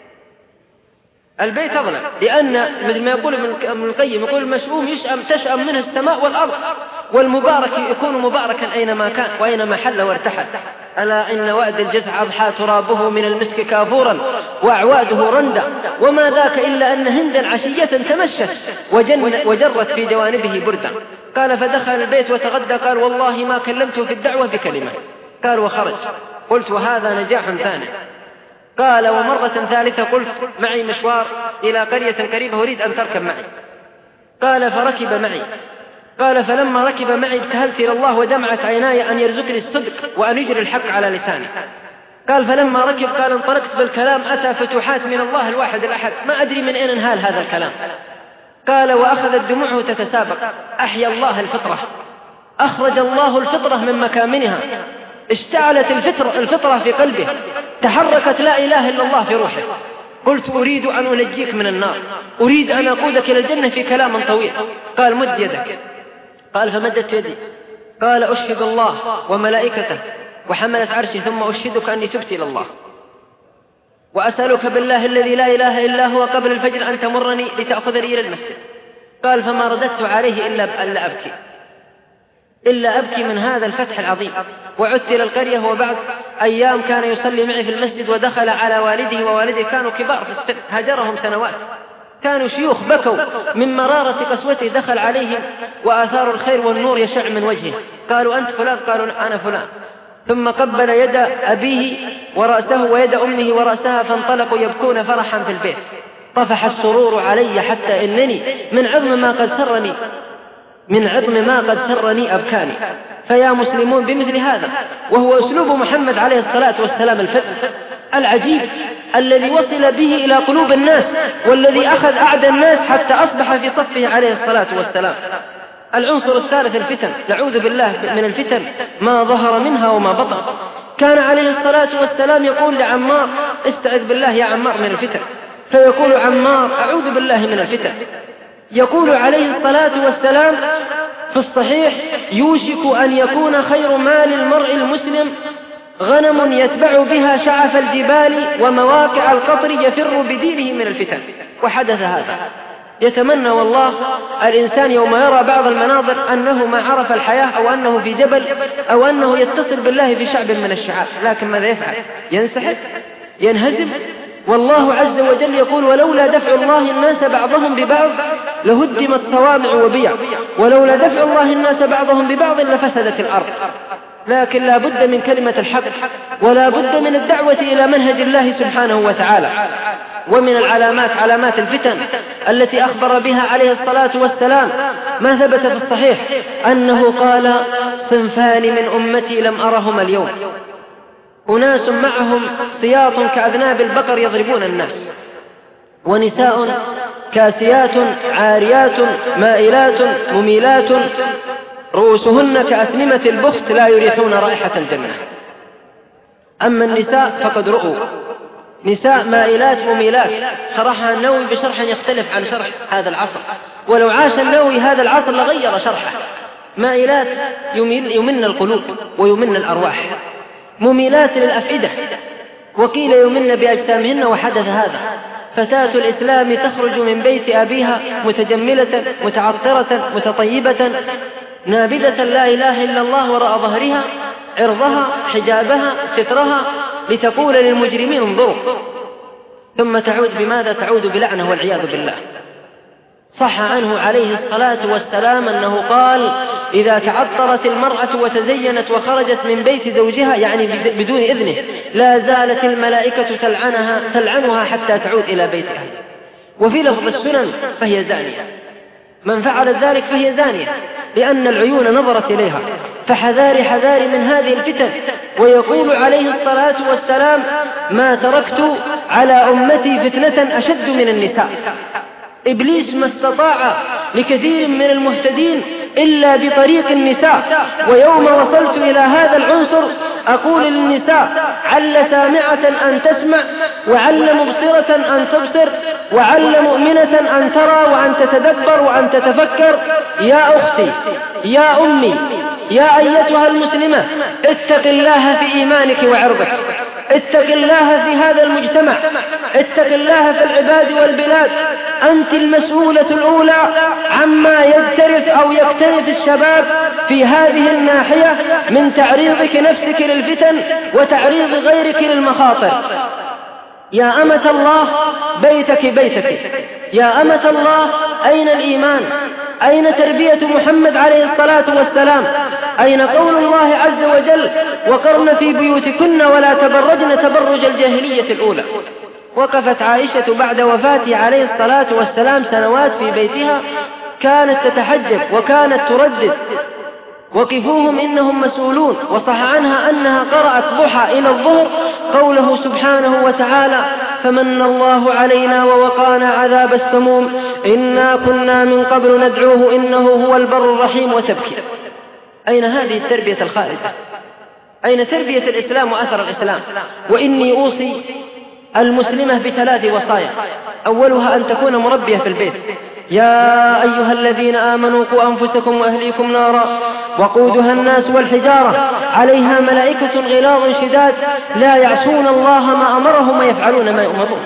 البيت أظلم، لأن مثل ما يقول ابن القيم، يقول: المشؤوم تشأم منه السماء والأرض، والمبارك يكون مباركا أينما كان وأينما حل وارتحل. ألا إن وأد الجزع أضحى ترابه من المسك كافورا، وأعواده رندا، وما ذاك إلا أن هندا عشية تمشت وجرت في جوانبه بردا. قال: فدخل البيت وتغدى. قال: والله ما كلمته في الدعوة بكلمة. قال: وخرج. قلت: وهذا نجاح ثاني. قال ومرة ثالثة قلت معي مشوار إلى قرية قريبة أريد أن تركب معي. قال فركب معي. قال فلما ركب معي ابتهلت إلى الله ودمعت عيناي أن يرزقني الصدق وأن يجري الحق على لساني. قال فلما ركب قال انطلقت بالكلام أتى فتوحات من الله الواحد الأحد ما أدري من أين انهال هذا الكلام. قال وأخذت دموعه تتسابق. أحيا الله الفطرة، أخرج الله الفطرة من مكامنها، اشتعلت الفطرة في قلبه، تحركت لا إله إلا الله في روحه. قلت أريد أن أنجيك من النار، أريد أن أقودك إلى الجنة في كلام طويل. قال مد يدك. قال فمدت يدي. قال أشهد الله وملائكته وحملت عرشي ثم أشهدك أني تبت إلى الله وأسألك بالله الذي لا إله إلا هو قبل الفجر أن تمرني لتأخذني إلى المسجد. قال فما رددت عليه إلا أبكي من هذا الفتح العظيم. وعدت إلى القرية وبعد أيام كان يصلي معي في المسجد ودخل على والده ووالده كانوا كبار في السن هجرهم سنوات، كانوا شيوخ بكوا من مرارة قسوته، دخل عليهم وآثار الخير والنور يشع من وجهه. قالوا أنت فلان؟ قالوا أنا فلان. ثم قبل يد أبيه ورأسه ويد أمه ورأسها فانطلقوا يبكون فرحا في البيت. طفح السرور علي حتى إنني من عظم ما قد سرني أبكاني. فيا مسلمون بمثل هذا، وهو أسلوب محمد عليه الصلاة والسلام العجيب الذي وصل به إلى قلوب الناس، والذي أخذ أعدى الناس حتى أصبح في صفه عليه الصلاة والسلام. العنصر الثالث الفتن، نعوذ بالله من الفتن ما ظهر منها وما بطن. كان عليه الصلاة والسلام يقول لعمار استعذ بالله يا عمار من الفتن، فيقول عمار أعوذ بالله من الفتن. يقول عليه الصلاة والسلام في الصحيح يوشك أن يكون خير مال المرء المسلم غنم يتبع بها شعف الجبال ومواقع القطر يفر بدينه من الفتن. وحدث هذا. يتمنى والله الإنسان يوم يرى بعض المناظر أنه ما عرف الحياة أو أنه في جبل أو أنه يتصل بالله في شعب من الشعاب، لكن ماذا يفعل؟ ينسحب، ينهزم. والله عز وجل يقول ولولا دفع الله الناس بعضهم ببعض لهدمت صوامع وبيع ولولا دفع الله الناس بعضهم ببعض لفسدت الأرض. لكن لا بد من كلمة الحق ولا بد من الدعوة إلى منهج الله سبحانه وتعالى. ومن العلامات علامات الفتن التي أخبر بها عليه الصلاة والسلام ما ثبت في الصحيح أنه قال صنفان من أمتي لم أرهما اليوم، أناس معهم سياط كأذناب البقر يضربون الناس، ونساء كاسيات عاريات مائلات مميلات رؤوسهن كأسنمة البخت لا يريحون رائحة الجنة. أما النساء فقد رؤوا نساء مائلات مميلات، شرحها النووي بشرح يختلف عن شرح هذا العصر، ولو عاش النووي هذا العصر لغير شرحه. مائلات يمن القلوب ويمن الأرواح، مميلات للأفئدة، وقيل يمن بأجسامهن. وحدث هذا. فتاة الإسلام تخرج من بيت أبيها متجملة متعطرة متطيبة نابذة لا إله إلا الله وراء ظهرها عرضها حجابها سترها لتقول للمجرمين انظروا، ثم تعود بماذا؟ تعود بلعنة والعياذ بالله. صح عنه عليه الصلاة والسلام أنه قال إذا تعطرت المرأة وتزينت وخرجت من بيت زوجها يعني بدون إذنه لا زالت الملائكة تلعنها حتى تعود إلى بيتها. وفي لفظ السنن فهي زانية، من فعل ذلك فهي زانية، لأن العيون نظرت إليها. فحذاري من هذه الفتن. ويقول عليه الصلاة والسلام ما تركت على أمتي فتنة أشد من النساء. إبليس ما استطاع لكثير من المهتدين إلا بطريق النساء. ويوم وصلت إلى هذا العنصر أقول للنساء عل سامعة أن تسمع وعل مبصرة أن تبصر وعل مؤمنة أن ترى وأن تتدبر وأن تتفكر. يا أختي يا أمي يا أيتها المسلمة اتق الله في إيمانك وعرضك، اتق الله في هذا المجتمع، اتق الله في العباد والبلاد. أنت المسؤولة الأولى عما يجترف أو يكترف الشباب في هذه الناحية من تعريضك نفسك للفتن وتعريض غيرك للمخاطر. يا أمة الله بيتك، يا أمة الله أين الإيمان؟ أين تربية محمد عليه الصلاة والسلام؟ أين قول الله عز وجل وقرن في بيوتكن ولا تبرجن تبرج الجاهلية الأولى؟ وقفت عائشة بعد وفاته عليه الصلاة والسلام سنوات في بيتها، كانت تتحجب وكانت تردد وقفوهم إنهم مسؤولون. وصح عنها أنها قرأت ضحى إلى الظهر قوله سبحانه وتعالى فمن الله علينا ووقانا عذاب السموم إنا كنا من قبل ندعوه إنه هو البر الرحيم، وتبكي. أين هذه التربية الخالدة؟ أين تربية الإسلام وأثر الإسلام؟ وإني أوصي المسلمة بثلاث وصايا، أولها أن تكون مربية في البيت. يا أيها الذين آمنوا قوا أنفسكم وأهليكم نارا وقودها الناس والحجارة عليها ملائكة غلاظ شداد لا يعصون الله ما أمرهم ويفعلون ما يؤمرون.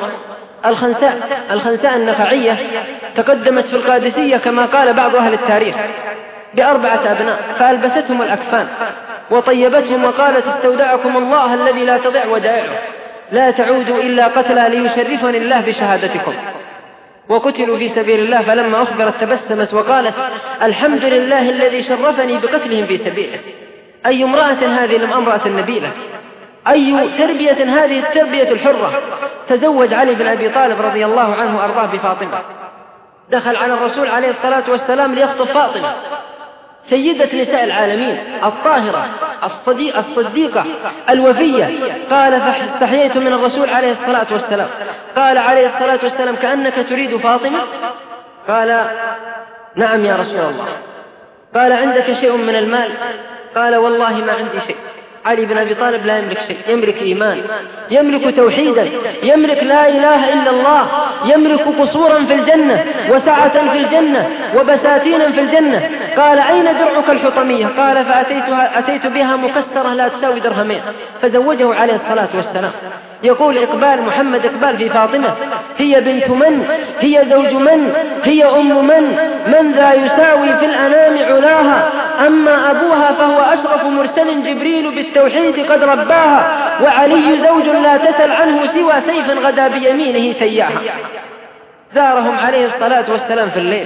الخنساء النخعية تقدمت في القادسية كما قال بعض أهل التاريخ ب4 أبناء، فألبستهم الأكفان وطيبتهم وقالت استودعكم الله الذي لا تضيع ودائعه لا تعودوا إلا قتلى ليشرفني الله بشهادتكم. وقتلوا في سبيل الله، فلما أخبرت تبسمت وقالت الحمد لله الذي شرفني بقتلهم في سبيله. أي امرأة هذه لم امرأة نبيلة، أي تربية هذه التربية الحرة. تزوج علي بن أبي طالب رضي الله عنه وأرضاه بفاطمة، دخل على الرسول عليه الصلاة والسلام ليخطب فاطمة سيدة نساء العالمين الطاهرة الصديقة الوفية. قال فاستحييت من الرسول عليه الصلاة والسلام. قال عليه الصلاة والسلام كأنك تريد فاطمة؟ قال نعم يا رسول الله. قال عندك شيء من المال؟ قال والله ما عندي شيء. علي بن أبي طالب لا يملك شيء، يملك إيمان، يملك توحيدا، يملك لا إله إلا الله، يملك قصورا في الجنة وسعة في الجنة وبساتين في الجنة. قال أين درعك الحطمية؟ قال فأتيت بها مكسرة لا تساوي درهمين، فزوجه عليه الصلاة والسلام. يقول إقبال محمد إقبال في فاطمة هي بنت من؟ هي زوج من؟ هي أم من ذا يساوي في الأنام علاها؟ أما أبوها فهو أشرف مرسل جبريل بالتوحيد قد رباها، وعلي زوج لا تسل عنه سوى سيف غدا بيمينه سياها. زارهم عليه الصلاة والسلام في الليل،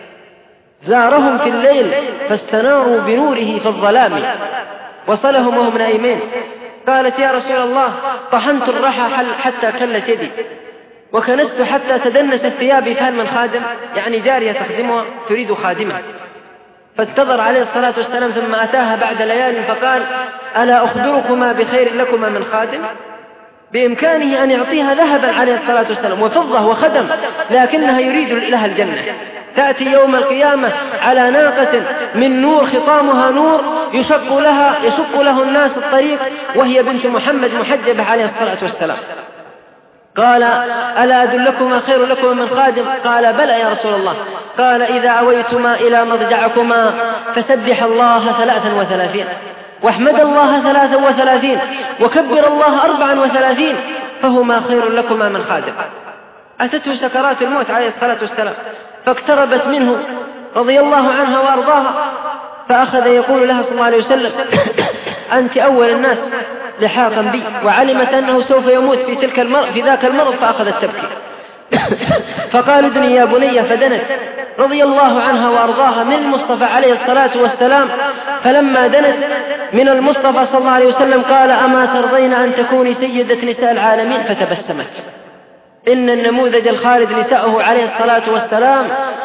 زارهم في الليل فاستناروا بنوره في الظلام، وصلهم وهم نائمين. قالت يا رسول الله طحنت الرحى حتى كلت يدي وكنست حتى تدنست ثيابي، فهل من خادم؟ يعني جارية تخدمها تريد خادمة. فانتظر عليه الصلاة والسلام ثم أتاها بعد ليال فقال ألا أخبركما بخير لكما من خادم؟ بإمكانه أن يعطيها ذهبا عليه الصلاة والسلام وفضة وخدم، لكنها يريد لها الجنة. تأتي يوم القيامة على ناقة من نور خطامها نور يشق له الناس الطريق، وهي بنت محمد محجبة عليه الصلاة والسلام. قال ألا أدلكما خير لكما من خادم؟ قال بلى يا رسول الله. قال إذا أويتما إلى مضجعكما فسبح الله 33 واحمد الله 33 وكبر الله 34 فهما خير لكما من خادم. أتته سكرات الموت عليه الصلاة والسلام فاقتربت منه رضي الله عنها وأرضاها، فأخذ يقول لها صلى الله عليه وسلم أنت أول الناس لحاقا بي، وعلمت أنه سوف يموت في ذاك المرض فأخذت تبكي. فقال ادني يا بني، فدنت رضي الله عنها وأرضاها من المصطفى عليه الصلاة والسلام. فلما دنت من المصطفى صلى الله عليه وسلم قال أما ترضين أن تكوني سيدة نساء العالمين؟ فتبسمت. إن النموذج الخالد نساءه عليه الصلاة والسلام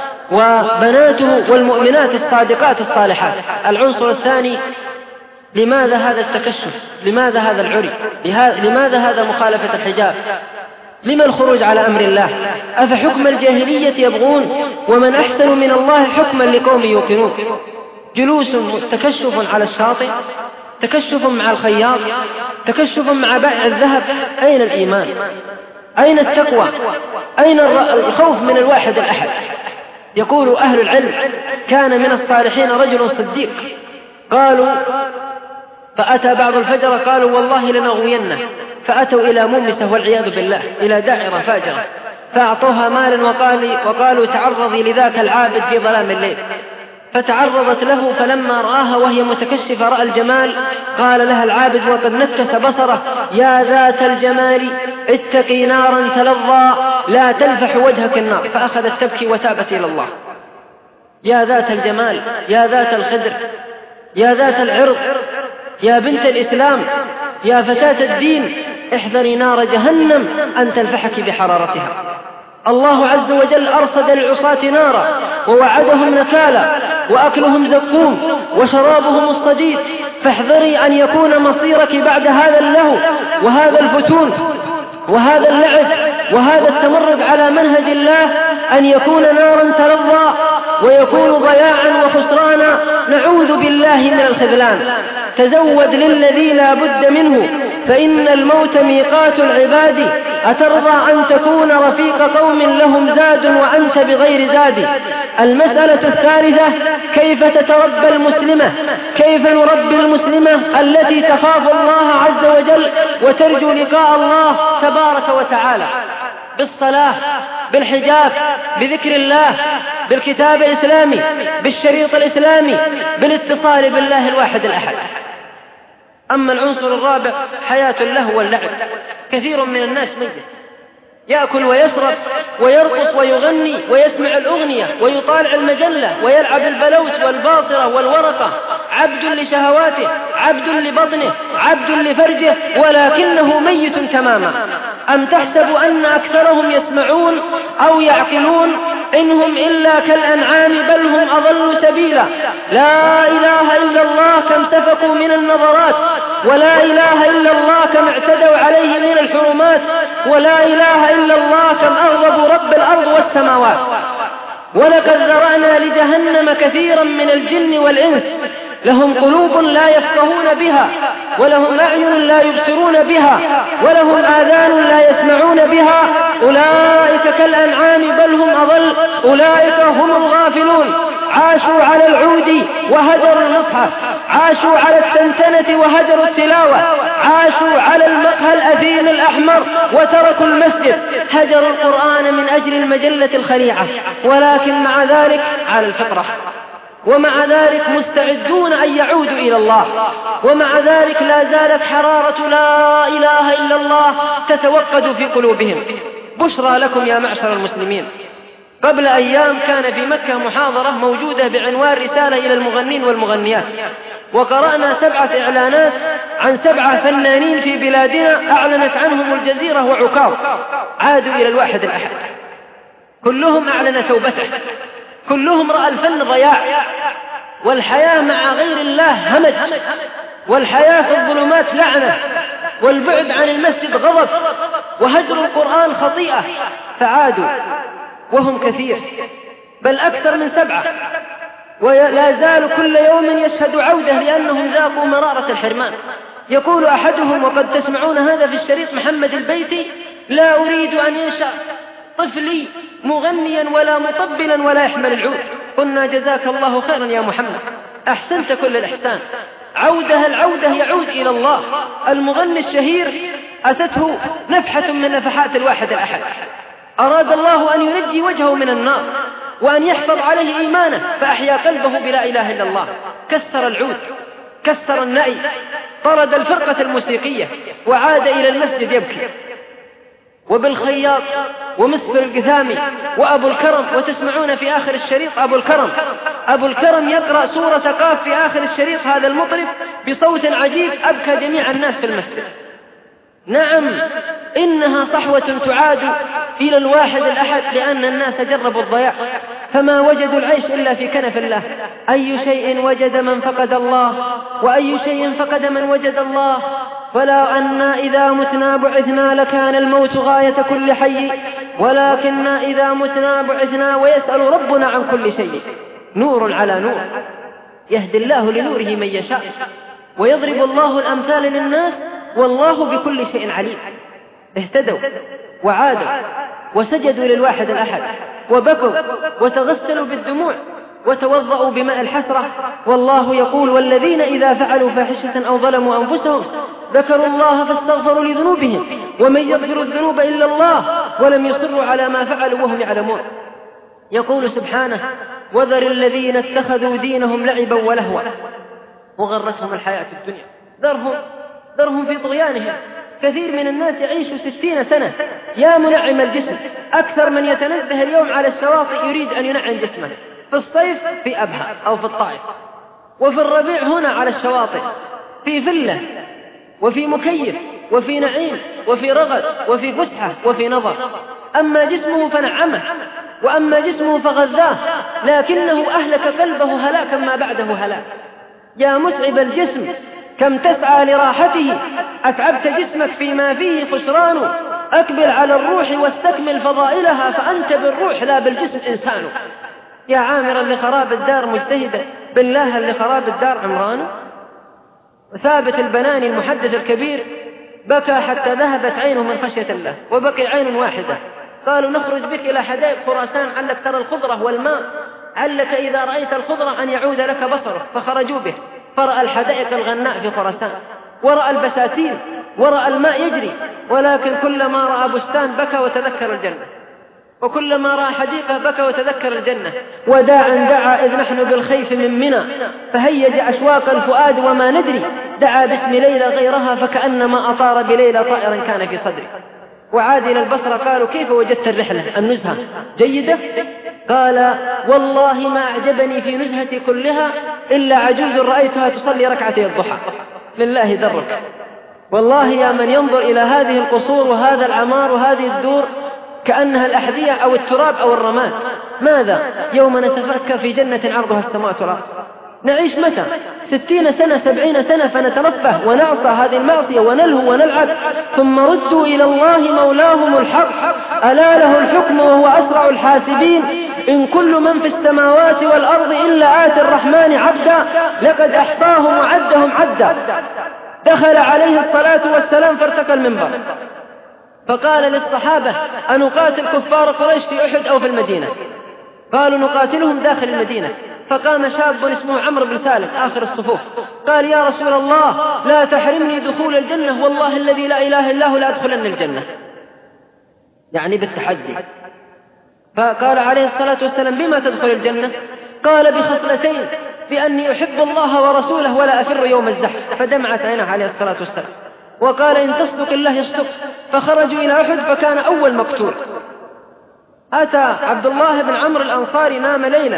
وبناته والمؤمنات الصادقات الصالحات. العنصر الثاني، لماذا هذا التكشف؟ لماذا هذا العري؟ لماذا هذا مخالفة الحجاب؟ لما الخروج على أمر الله؟ أفحكم الجاهلية يبغون ومن أحسن من الله حكما لقوم يوقنون. جلوس تكشف على الشاطئ، تكشف مع الخياط، تكشف مع بائع الذهب. أين الإيمان؟ أين التقوى؟ أين الخوف من الواحد الأحد؟ يقول أهل العلم كان من الصالحين رجل صديق، قالوا فأتى بعض الفجر قالوا والله لنغوينه، فأتوا إلى ممسة والعياذ بالله إلى داعرة فاجرة، فأعطوها مالا وقالوا تعرضي لذاك العابد في ظلام الليل. فتعرضت له، فلما رآها وهي متكشفة رأى الجمال، قال لها العابد وقد نكس بصره يا ذات الجمال اتقي نارا تلظى لا تلفح وجهك النار. فأخذت تبكي وتابت إلى الله. يا ذات الجمال، يا ذات الخدر، يا ذات العرض، يا بنت الإسلام، يا فتاة الدين، احذري نار جهنم أن تلفحك بحرارتها. الله عز وجل أرصد للعصاة نارا ووعدهم نكالا، وأكلهم زقوم وشرابهم الصديد، فاحذري أن يكون مصيرك بعد هذا اللهو وهذا الفتون وهذا اللعب وهذا التمرد على منهج الله أن يكون نارا تلظى ويكون ضياعا وخسرانا، نعوذ بالله من الخذلان. تزود للذي لا بد منه، فإن الموت ميقات العباد. أترضى أن تكون رفيق قوم لهم زاد وأنت بغير زاد؟ المسألة الثالثة: كيف تتربى المسلمة؟ كيف نربي المسلمة التي تخاف الله عز وجل وترجو لقاء الله تبارك وتعالى؟ بالصلاة، بالحجاب، بذكر الله، بالكتاب الإسلامي، بالشريط الإسلامي، بالاتصال بالله الواحد الأحد. أما العنصر الرابع: حياة اللهو واللعب. كثير من الناس ميت، يأكل ويشرب ويرقص ويغني ويسمع الأغنية ويطالع المجلة ويلعب البلوت والباطرة والورقة، عبد لشهواته، عبد لبطنه، عبد لفرجه، ولكنه ميت تماما. أم تحسب أن أكثرهم يسمعون أو يعقلون؟ إنهم إلا كالأنعام بل هم أضل سبيلا. لا إله إلا الله كم سفكوا من النظرات، ولا إله إلا الله كم اعتدوا عليه من الحرمات، ولا إله إلا الله كم أغضبوا رب الأرض والسماوات. ولقد ذرأنا لجهنم كثيرا من الجن والإنس، لهم قلوب لا يفقهون بها، ولهم أعين لا يبصرون بها، ولهم آذان لا يسمعون بها، أولئك كالأنعام بل هم أضل، أولئك هم الغافلون. عاشوا على العود وهجروا المصحف، عاشوا على التنتنة وهجروا التلاوة، عاشوا على المقهى الأثيم الأحمر وتركوا المسجد، هجروا القرآن من أجل المجلة الخليعة، ولكن مع ذلك على الفطرة، ومع ذلك مستعدون أن يعودوا إلى الله، ومع ذلك لا زالت حرارة لا إله إلا الله تتوقد في قلوبهم. بشرى لكم يا معشر المسلمين، قبل أيام كان في مكة محاضرة موجودة بعنوان رسالة إلى المغنين والمغنيات، وقرأنا 7 إعلانات عن 7 فنانين في بلادنا أعلنت عنهم الجزيرة وعكاظ، عادوا إلى الواحد الأحد، كلهم أعلن توبته، كلهم رأى الفن ضياع، والحياة مع غير الله همج، والحياة في الظلمات لعنة، والبعد عن المسجد غضب، وهجر القرآن خطيئة، فعادوا وهم كثير بل أكثر من 7، ولا زالوا كل يوم يشهد عودة لأنهم ذاقوا مرارة الحرمان. يقول أحدهم، وقد تسمعون هذا في الشريط، محمد البيتي: لا أريد أن ينشأ طفلي مغنيا ولا مطبلا ولا يحمل العود. قلنا جزاك الله خيرا يا محمد، أحسنت كل الإحسان. العودة يعود إلى الله. المغني الشهير أتته نفحة من نفحات الواحد الأحد، أراد الله أن ينجي وجهه من النار وأن يحفظ عليه إيمانه، فأحيا قلبه بلا إله إلا الله، كسر العود، كسر النأي، طرد الفرقة الموسيقية، وعاد إلى المسجد يبكي. وبالخياط ومسفر القثامي وأبو الكرم، وتسمعون في آخر الشريط أبو الكرم يقرأ سورة قاف في آخر الشريط، هذا المطرب بصوت عجيب أبكى جميع الناس في المسجد. نعم، إنها صحوة تعاد إلى الواحد الأحد، لأن الناس جربوا الضياع فما وجدوا العيش إلا في كنف الله. أي شيء وجد من فقد الله، وأي شيء فقد من وجد الله. فلا أنا إذا متنا بعثنا لكان الموت غاية كل حي، ولكننا إذا متنا بعثنا ويسأل ربنا عن كل شيء. نور على نور، يهدي الله لنوره من يشاء، ويضرب الله الأمثال للناس، والله بكل شيء عليم. اهتدوا وعادوا وسجدوا للواحد الأحد، وبكوا وتغسلوا بالدموع وتوضأوا بماء الحسرة. والله يقول: والذين إذا فعلوا فاحشة أو ظلموا أنفسهم ذكروا الله فاستغفروا لذنوبهم ومن يغفر الذنوب إلا الله ولم يصروا على ما فعلوا وهم يعلمون. يقول سبحانه: وذر الذين اتخذوا دينهم لعبا ولهوا وغرتهم الحياة الدنيا. ذرهم في طغيانهم. كثير من الناس يعيش 60 سنة. يا منعم الجسم، أكثر من يتنزه اليوم على الشواطئ يريد أن ينعم جسمه، في الصيف في أبها أو في الطائف، وفي الربيع هنا على الشواطئ في فلة وفي مكيف وفي نعيم وفي رغد وفي فسحة وفي نظر. أما جسمه فنعمه، وأما جسمه فغذاه، لكنه أهلك قلبه هلاكا ما بعده هلاك. يا متعب الجسم كم تسعى لراحته، أتعبت جسمك فيما فيه خسران. أقبل على الروح واستكمل فضائلها، فأنت بالروح لا بالجسم إنسان. يا عامرا لخراب الدار مجتهدا، بالله لخراب الدار عمران. ثابت البناني المحدث الكبير بكى حتى ذهبت عينه من خشية الله، وبقي عين واحدة. قالوا نخرج بك إلى حدائق خراسان علك ترى الخضرة والماء، علك إذا رأيت الخضرة أن يعود لك بصره. فخرجوا به فرأى الحدائق الغناء في خراسان، ورأى البساتين، ورأى الماء يجري، ولكن كلما رأى بستان بكى وتذكر الجنة، وكلما رأى حديقة بكى وتذكر الجنة. وداعا دعا إذ نحن بالخيف من منى، فهيج أشواق الفؤاد وما ندري. دعا باسم ليلى غيرها، فكأنما أطار بليلى طائرا كان في صدري. وعاد إلى البصرة قالوا كيف وجدت الرحلة النزهة جيدة؟ قال والله ما أعجبني في نزهتي كلها إلا عجوز رأيتها تصلي ركعتي الضحى. لله درك. والله يا من ينظر إلى هذه القصور وهذا العمار وهذه الدور كأنها الأحذية أو التراب أو الرماد، ماذا يوم نتفكر في جنة عرضها السماوات والأرض؟ نعيش متى 60 سنة 70 سنة فنترفه ونعصى هذه المعصية ونلهو ونلعب، ثم ردوا إلى الله مولاهم الحق ألا له الحكم وهو أسرع الحاسبين. إن كل من في السماوات والأرض إلا آتي الرحمن عبدا لقد أحصاهم وعدهم عدا. دخل عليه الصلاة والسلام فارتقى المنبر فقال للصحابة أنقاتل كفار قريش في أحد أو في المدينة؟ قالوا نقاتلهم داخل المدينة. فقام شاب اسمه عمرو بن سالم آخر الصفوف قال يا رسول الله لا تحرمني دخول الجنة، والله الذي لا إله إلا هو لا أدخلن الجنة، يعني بالتحدي. فقال عليه الصلاة والسلام بما تدخل الجنة؟ قال بخصلتين، بأني أحب الله ورسوله ولا أفر يوم الزحف. فدمعت عينه عليه الصلاة والسلام وقال إن تصدق الله يصدق. فخرجوا إلى أحد فكان أول مقتول. أتى عبد الله بن عمرو الأنصاري نام ليلة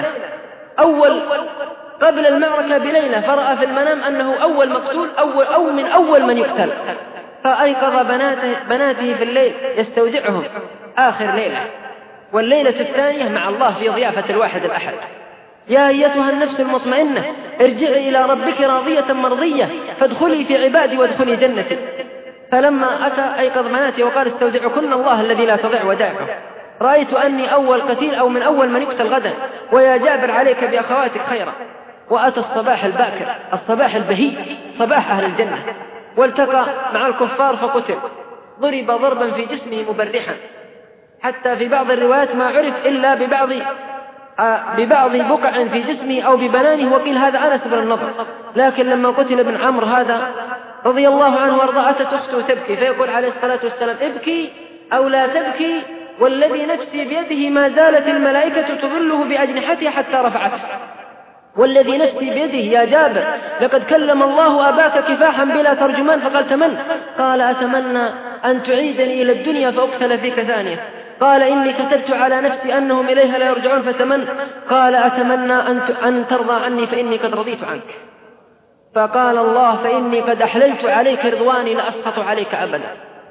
قبل المعركة بليلة، فرأى في المنام أنه أول مقتول أو من أول من يقتل، فأيقظ بناته في الليل يستودعهم آخر ليلة، والليلة الثانية مع الله في ضيافة الواحد الأحد. يا أيتها النفس المطمئنة ارجعي إلى ربك راضية مرضية فادخلي في عبادي وادخلي جنتي. فلما أتى أيقظ بناته وقال استودعكن الله الذي لا تضيع ودائعه. رأيت أني أول قتيل أو من أول من يقتل غدا، ويا جابر عليك بأخواتك خيرا. وأتى الصباح الباكر الصباح البهي صباح أهل الجنة، والتقى مع الكفار فقتل. ضرب ضربا في جسمه مبرحا، حتى في بعض الروايات ما عرف إلا ببعض بقع في جسمه أو ببنانه، وقيل هذا أنس بن النضر. لكن لما قتل ابن عمرو هذا رضي الله عنه وارضاه أتت أخته تبكي، فيقول عليه الصلاة والسلام ابكي أو لا تبكي، والذي نفسي بيده ما زالت الملائكة تظله بأجنحتها حتى رفعته. والذي نفسي بيده يا جابر لقد كلم الله أباك كفاحا بلا ترجمان، فقال تمنى. قال أتمنى أن تعيدني إلى الدنيا فأقتل فيك ثانية. قال إني كتبت على نفسي أنهم إليها لا يرجعون فتمنى. قال أتمنى أن ترضى عني فإني قد رضيت عنك. فقال الله فإني قد أحللت عليك رضواني لا أسخط عليك أبدا.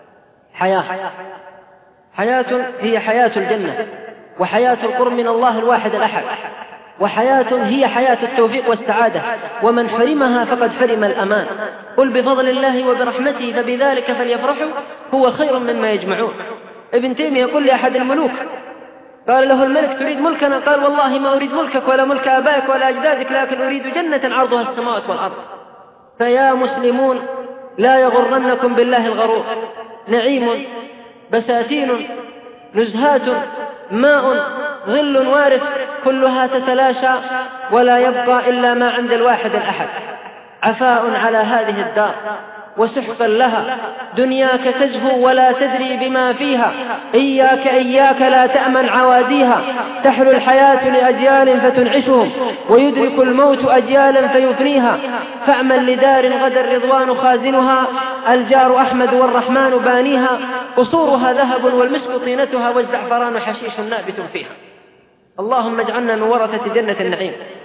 حياة هي حياة الجنة، وحياة القرب من الله الواحد الأحد، وحياة هي حياة التوفيق والسعادة، ومن حرمها فقد حرم الأمان. قل بفضل الله وبرحمته فبذلك فليفرحوا هو خير مما يجمعون. ابن تيمية يقول لأحد الملوك قال له الملك تريد ملكنا؟ قال والله ما أريد ملكك ولا ملك آبائك ولا أجدادك، لكن أريد جنة عرضها السماوات والأرض. فيا مسلمون لا يغرنكم بالله الغرور. نعيم، بساتين، نزهات، ماء، ظل وارف، كلها تتلاشى ولا يبقى إلا ما عند الواحد الأحد. عفاء على هذه الدار وسحقا لها، دنياك تزهو ولا تدري بما فيها، إياك لا تأمن عواديها. تحلو الحياة لأجيال فتنعشهم، ويدرك الموت أجيالا فيفنيها. فاعمل لدار غدا الرضوان خازنها، الجار أحمد والرحمن بانيها. قصورها ذهب والمسك طينتها، والزعفران حشيش نابت فيها. اللهم اجعلنا من ورثة جنة النعيم.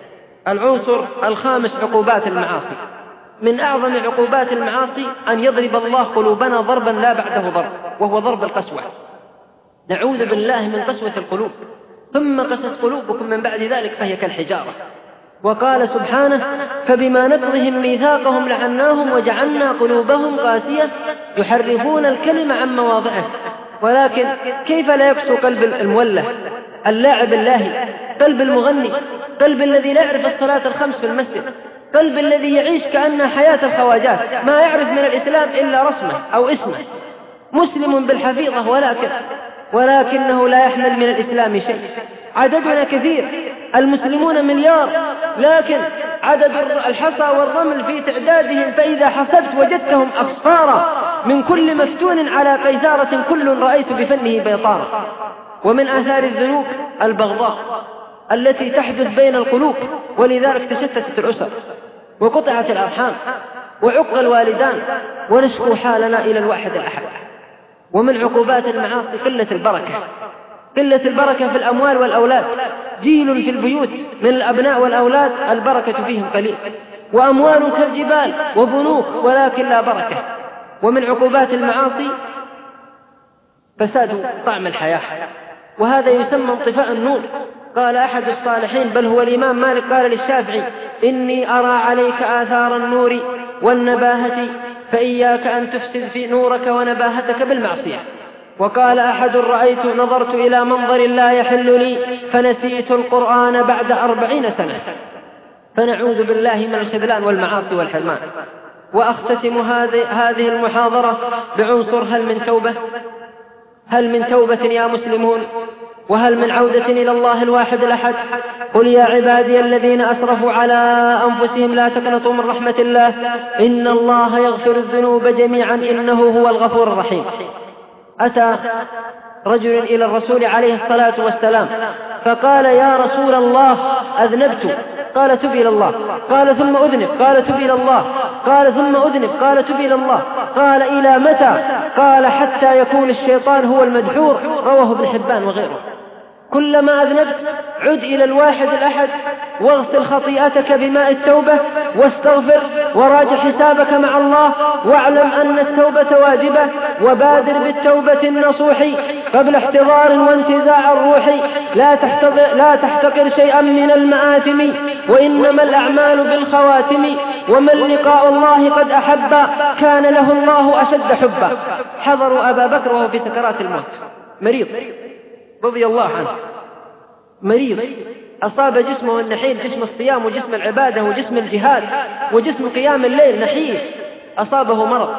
العنصر الخامس عقوبات المعاصي. من أعظم عقوبات المعاصي أن يضرب الله قلوبنا ضربا لا بعده ضرب، وهو ضرب القسوة. نعوذ بالله من قسوة القلوب. ثم قست قلوبكم من بعد ذلك فهي كالحجارة. وقال سبحانه: فبما نقضهم ميثاقهم لعناهم وجعلنا قلوبهم قاسية يحرفون الكلم عن مواضعه. ولكن كيف لا يقسو قلب الموله، اللاعب اللاهي، قلب المغني، قلب الذي لا يعرف الصلاة الخمس في المسجد، قلب الذي يعيش كأنها حياة الخواجات، ما يعرف من الإسلام إلا رسمه أو اسمه، مسلم بالحفيظة ولكنه لا يحمل من الإسلام شيء. عددنا كثير، المسلمون مليار، لكن عدد الحصى والرمل في تعدادهم فإذا حسبت وجدتهم أصفارا، من كل مفتون على قيثارة كل رأيت بفنه بيطارا. ومن آثار الذنوب البغضاء التي تحدث بين القلوب، ولذلك تشتتت الأسر وقطعت الأرحام وعق الوالدان، ونشكو حالنا إلى الواحد الأحد. ومن عقوبات المعاصي قلة البركة في الأموال والأولاد. جيل في البيوت من الأبناء والأولاد البركة فيهم قليل، وأموال كالجبال وبنوك ولكن لا بركة. ومن عقوبات المعاصي فساد طعم الحياة، وهذا يسمى انطفاء النور. قال أحد الصالحين بل هو الإمام مالك قال للشافعي: إني أرى عليك آثار النور والنباهة، فإياك أن تفسد في نورك ونباهتك بالمعصية. وقال أحد: نظرت إلى منظر لا يحل لي فنسيت القرآن بعد 40 سنة. فنعوذ بالله من الخذلان والمعاصي والحرمان. وأختتم هذه المحاضرة بعنصر: هل من توبة يا مسلمون؟ وهل من عودة إلى الله الواحد الأحد؟ قل يا عبادي الذين أسرفوا على أنفسهم لا تقنطوا من رحمة الله إن الله يغفر الذنوب جميعا إنه هو الغفور الرحيم. أتى رجل إلى الرسول عليه الصلاة والسلام فقال: يا رسول الله أذنبت. قال: تب إلى الله. قال: ثم أذنب. قال: تب إلى الله. قال: ثم أذنب. قال: تب إلى الله. قال: إلى متى؟ قال: حتى يكون الشيطان هو المدحور. رواه ابن حبان وغيره. كلما أذنبت عد إلى الواحد الأحد، واغسل خطيئتك بماء التوبة، واستغفر، وراجع حسابك مع الله، واعلم أن التوبة واجبة، وبادر بالتوبة النصوح قبل احتضار وانتزاع الروح. لا تحتقر شيئا من المآثم، وإنما الأعمال بالخواتم. ومن لقاء الله قد أحب كان له الله أشد حبا. حضروا أبا بكر وهو في سكرات الموت، مريض رضي الله عنه، مريض أصاب جسمه النحيل، جسم الصيام وجسم العبادة وجسم الجهاد وجسم قيام الليل، نحيل أصابه مرض.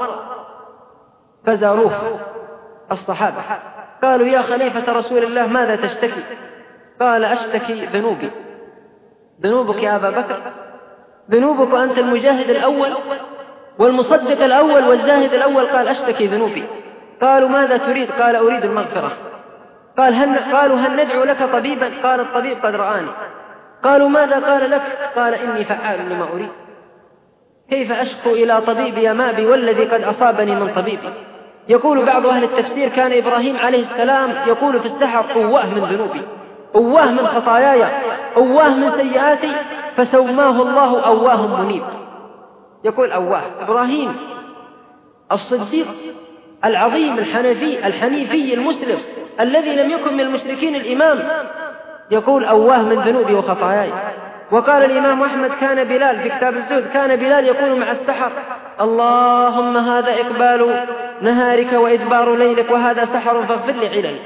فزاروه الصحابة قالوا: يا خليفة رسول الله ماذا تشتكي؟ قال: أشتكي ذنوبي. ذنوبك يا أبا بكر؟ ذنوبك وأنت المجاهد الأول والمصدق الأول والزاهد الأول. قال: أشتكي ذنوبي. قالوا: ماذا تريد؟ قال: أريد المغفرة. قالوا: هل ندعو لك طبيبا؟ قال: الطبيب قد رآني. قالوا: ماذا قال لك؟ قال: إني فعال لما أريد. كيف أشكو إلى طبيبي يا مابي والذي قد أصابني من طبيبي؟ يقول بعض أهل التفسير: كان إبراهيم عليه السلام يقول في السحر: أواه من ذنوبي، أواه من خطاياي، أواه من سيئاتي، فسماه الله أواه منيب. يقول أواه إبراهيم الصديق العظيم الحنيفي المسلم الذي لم يكن من المشركين الإمام، يقول: أواه من ذنوبي وخطاياي. وقال الإمام أحمد: كان بلال في كتاب الزهد، كان بلال يقول مع السحر: اللهم هذا إقبال نهارك وإدبار ليلك، وهذا سحر فاغفر لي عللي.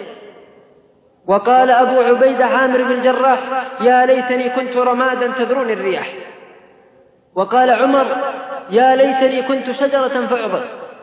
وقال أبو عبيدة عامر بن الجراح: يا ليتني كنت رمادا تذروني الرياح. وقال عمر: يا ليتني كنت شجرة فأعبر.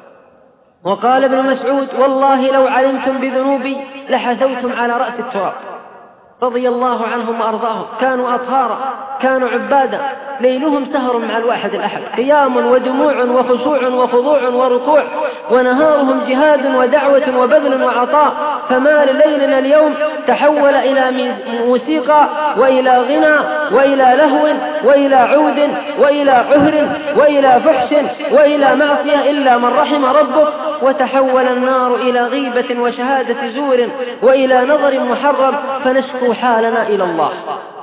وقال ابن مسعود: والله لو علمتم بذنوبي لحثوتم على رأس التراب. رضي الله عنهم وأرضاهم، كانوا أطهارا، كانوا عبادا، ليلهم سهر مع الواحد الأحد، قيام ودموع وخشوع وخضوع وركوع، ونهارهم جهاد ودعوة وبذل وعطاء. فما ليلنا اليوم تحول إلى موسيقى وإلى غنى وإلى لهو وإلى عود وإلى عهر وإلى فحش وإلى معصية إلا من رحم ربك. وتحول النار إلى غيبة وشهادة زور وإلى نظر محرم، فنشكو حالنا إلى الله.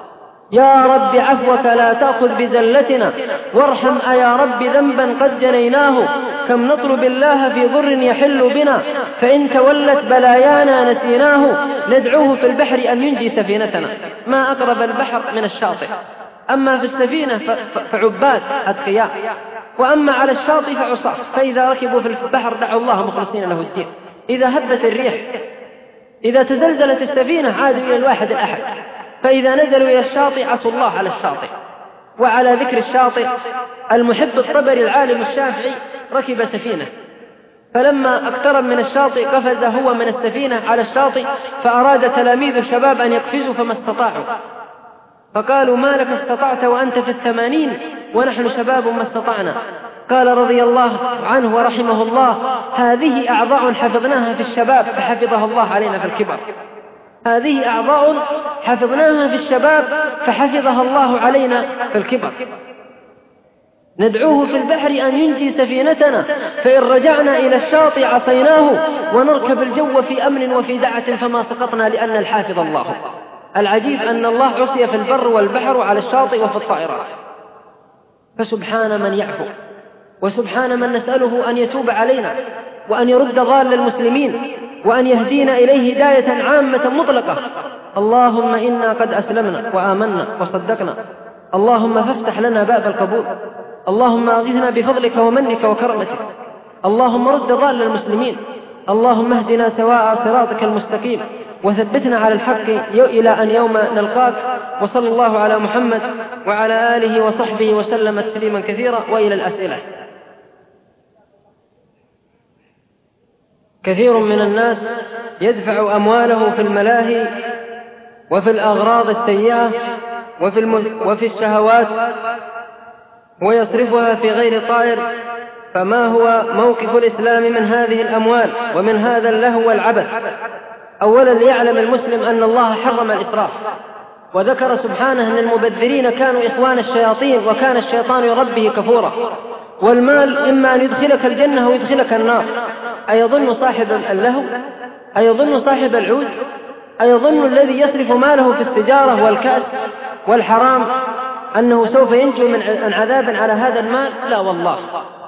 يا رب عفوك لا تأخذ بزلتنا وارحم يا رب ذنبا قد جنيناه كم نطلب الله في ضر يحل بنا فإن تولت بلايانا نسيناه ندعوه في البحر أن ينجي سفينتنا. ما أقرب البحر من الشاطئ، أما في السفينة فعباد أتقياء، وأما على الشاطئ فعصاة، فإذا ركبوا في البحر دعوا الله مخلصين له الدين. إذا هبت الريح، إذا تزلزلت السفينة عادوا إلى الواحد الأحد، فإذا نزلوا إلى الشاطئ عصوا الله على الشاطئ. وعلى ذكر الشاطئ، المحب الطبري العالم الشافعي ركب سفينة، فلما اقترب من الشاطئ قفز هو من السفينة على الشاطئ، فأراد تلاميذ الشباب أن يقفزوا فما استطاعوا، فقالوا ما لك استطعت وأنت في 80 ونحن شباب ما استطعنا؟ قال رضي الله عنه ورحمه الله: هذه أعضاء حفظناها في الشباب فحفظها الله علينا في الكبر. هذه أعضاء حفظناها في الشباب فحفظها الله علينا في الكبر. ندعوه في البحر أن ينجي سفينتنا، فإن رجعنا إلى الشاطئ عصيناه ونركب الجو في أمن وفي دعة فما سقطنا لأن الحافظ الله. العجيب أن الله عصي في البر والبحر وعلى الشاطئ وفي الطائرات. فسبحان من يعفو، وسبحان من نسأله أن يتوب علينا وأن يرد ضال المسلمين وأن يهدينا إليه هداية عامة مطلقة. اللهم إنا قد أسلمنا وآمنا وصدقنا، اللهم فافتح لنا باب القبول، اللهم أغثنا بفضلك ومنك وكرمتك، اللهم رد ضال المسلمين، اللهم اهدنا سواء صراطك المستقيم وثبتنا على الحق إلى أن يوم نلقاك. وصلى الله على محمد وعلى آله وصحبه وسلم تسليما كثيرا. وإلى الأسئلة. كثير من الناس يدفع أمواله في الملاهي وفي الأغراض السيئة وفي الشهوات ويصرفها في غير طائر، فما هو موقف الإسلام من هذه الأموال ومن هذا اللهو والعبث؟ أولا ليعلم المسلم أن الله حرم الإسراف، وذكر سبحانه أن المبذرين كانوا إخوان الشياطين وكان الشيطان يربه كفورا. والمال إما أن يدخلك الجنة أو يدخلك النار. أيظن صاحب اللهو، أيظن صاحب العود، أيظن الذي يصرف ماله في التجارة والكأس والحرام أنه سوف ينجو من عذاب على هذا المال؟ لا والله.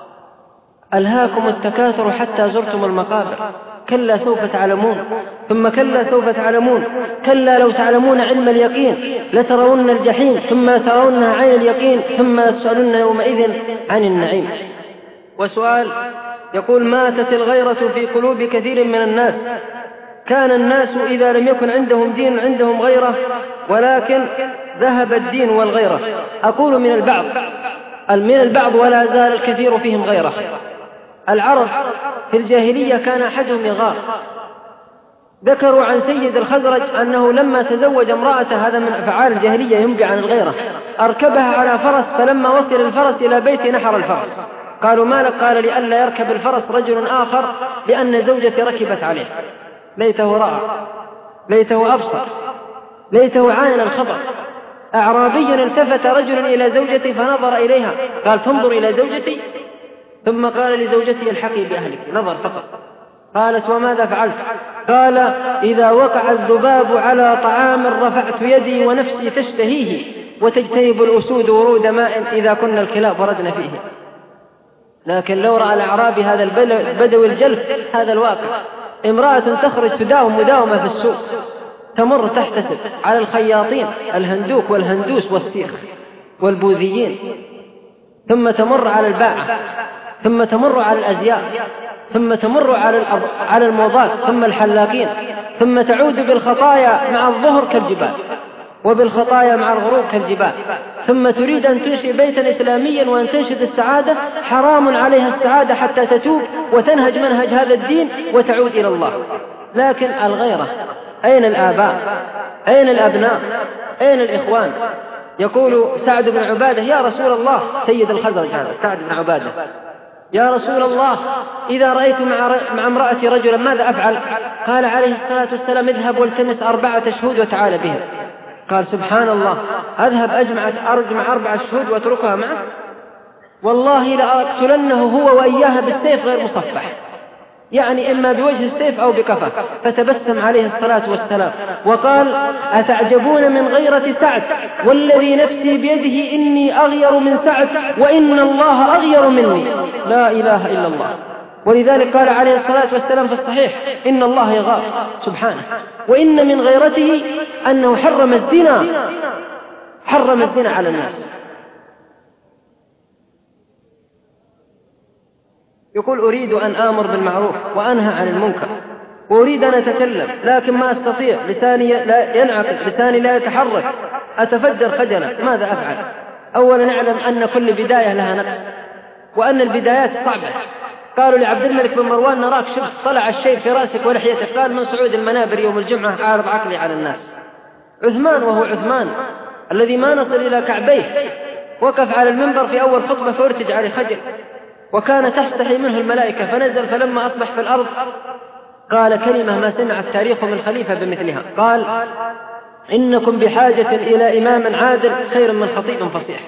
ألهاكم التكاثر حتى زرتم المقابر، كلا سوف تعلمون ثم كلا سوف تعلمون، كلا لو تعلمون علم اليقين لترون الجحيم ثم ترونها عين اليقين ثم تسألون يومئذ عن النعيم. وسؤال يقول: ماتت الغيرة في قلوب كثير من الناس. كان الناس إذا لم يكن عندهم دين عندهم غيرة، ولكن ذهب الدين والغيرة. أقول من البعض ولا زال الكثير فيهم غيرة. العرب في الجاهلية كان أحدهم يغار. ذكروا عن سيد الخزرج أنه لما تزوج امرأته، هذا من أفعال الجاهلية ينبي عن الغيرة، أركبها على فرس، فلما وصل الفرس إلى بيت نحر الفرس. قالوا: ما لك؟ قال: لئلا يركب الفرس رجل آخر لأن زوجتي ركبت عليه. ليته رأى، ليته أبصر، ليته عاين الخبر. أعرابي التفت رجل إلى زوجتي فنظر إليها، قال: تنظر إلى زوجتي؟ ثم قال لزوجتي: الحقي بأهلك. نظر فقط. قالت: وماذا فعلت؟ قال: إذا وقع الذباب على طعام رفعت يدي ونفسي تشتهيه، وتجتنب الأسود ورود ماء إذا كنا الكلاب وردنا فيه. لكن لو رأى الأعرابي هذا البدوي الجلف هذا الواقع، امرأة تخرج تداوم مداومة في السوق، تمر تحتسب على الخياطين الهندوك والهندوس والسيخ والبوذيين، ثم تمر على الباعة، ثم تمر على الأزياء، ثم تمر على الموضات، ثم الحلاقين، ثم تعود بالخطايا مع الظهر كالجبال، وبالخطايا مع الغروب كالجبال، ثم تريد أن تنشئ بيتا إسلاميا وأن تنشد السعادة. حرام عليها السعادة حتى تتوب وتنهج منهج هذا الدين وتعود إلى الله. لكن الغيرة، أين الآباء؟ أين الأبناء؟ أين الإخوان؟ يقول سعد بن عبادة: يا رسول الله، سيد الخزرج هذا سعد بن عبادة، يا رسول الله، إذا رأيت مع امرأتي رجلا ماذا أفعل؟ قال عليه الصلاة والسلام: اذهب والتمس 4 شهود وتعال بهم. قال: سبحان الله، أذهب أرجمع 4 شهود واتركها معه؟ والله لأقتلنه هو وإياها بالسيف غير مصفح. يعني إما بوجه السيف أو بكفه، فتبسم عليه الصلاة والسلام وقال: أتعجبون من غيرة سعد، والذي نفسي بيده إني أغير من سعد وإن الله أغير مني. لا إله إلا الله. ولذلك قال عليه الصلاة والسلام في الصحيح: إن الله يغار سبحانه، وإن من غيرته أنه حرم الزنا على الناس. يقول: أريد أن آمر بالمعروف وأنهى عن المنكر، وأريد أن أتكلم لكن ما أستطيع، لساني لا ينعقد، لساني لا يتحرك، أتفجر خجلا، ماذا أفعل؟ أولا نعلم أن كل بداية لها نقص، وأن البدايات صعبة. قالوا لعبد الملك بن مروان: نراك شبت طلع الشيب في رأسك ولحيتك. قال: من صعود المنابر يوم الجمعة عارض عقلي على الناس. عثمان، وهو عثمان الذي ما نصل إلى كعبيه، وقف على المنبر في أول خطبة فارتج عليه خجل، وكان تستحي منه الملائكة، فنزل فلما أصبح في الأرض قال كلمة ما سمع التاريخ من خليفة بمثلها، قال: إنكم بحاجة إلى إمام عادل خير من خطيب فصيح.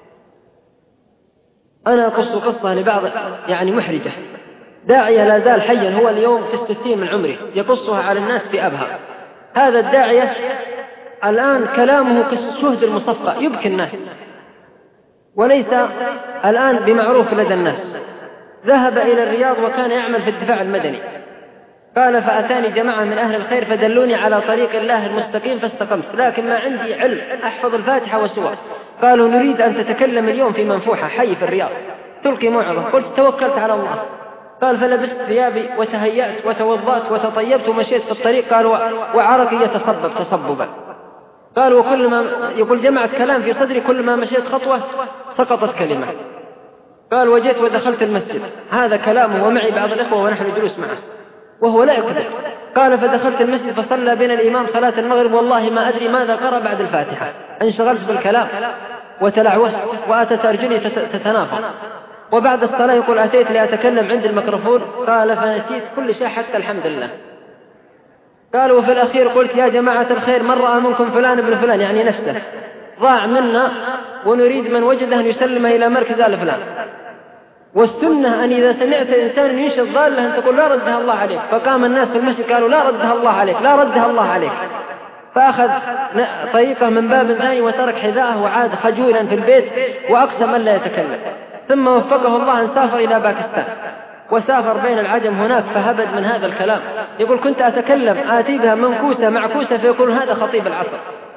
أنا أقص قصة لبعض يعني محرجة. داعية لا زال حيا، هو اليوم في 60 من عمره، يقصها على الناس في أبها. هذا الداعية الآن كلامه كالشهد المصفى، يبكي الناس، وليس الآن بمعروف لدى الناس. ذهب إلى الرياض وكان يعمل في الدفاع المدني. قال: فأتاني جماعة من أهل الخير فدلوني على طريق الله المستقيم فاستقمت، لكن ما عندي علم أحفظ الفاتحة والسور. قالوا: نريد أن تتكلم اليوم في منفوحة حي في الرياض، تلقي موعظة. قلت: توكلت على الله. قال: فلبست ثيابي وتهيأت وتوضأت وتطيبت ومشيت في الطريق. قال: وعرقي يتصبب تصببا. قال: وكل ما يقول جمعت كلام في صدري، كل ما مشيت خطوة سقطت كلمة. قال: وجيت ودخلت المسجد، هذا كلامه ومعي بعض الإخوة ونحن جلوس معه وهو لا يكذب. قال: فدخلت المسجد فصلى بين الإمام صلاة المغرب، والله ما أدري ماذا قرأ بعد الفاتحة، انشغلت بالكلام وتلعوست وأتت أرجلي تتنافر. وبعد الصلاة يقول: أتيت لأتكلم عند الميكروفون، قال: فنسيت كل شيء حتى الحمد لله. قال: وفي الأخير قلت: يا جماعة الخير، من رأى منكم فلان ابن فلان، يعني نفسه ضاع منا ونريد من وجده أن يسلمه إلى مركز آل فلان. والسنة أن إذا سمعت إنسان ينشد ضالة أن تقول: لا ردها الله عليك. فقام الناس في المسجد قالوا: لا ردها الله عليك، لا ردها الله عليك. فأخذ طريقه من باب ثاني وترك حذاءه وعاد خجولا في البيت وأقسم أن لا يتكلم. ثم وفقه الله أن سافر إلى باكستان وسافر بين العجم هناك، فهبد من هذا الكلام. يقول: كنت أتكلم آتي بها منكوسة معكوسة فيقول هذا خطيب العصر.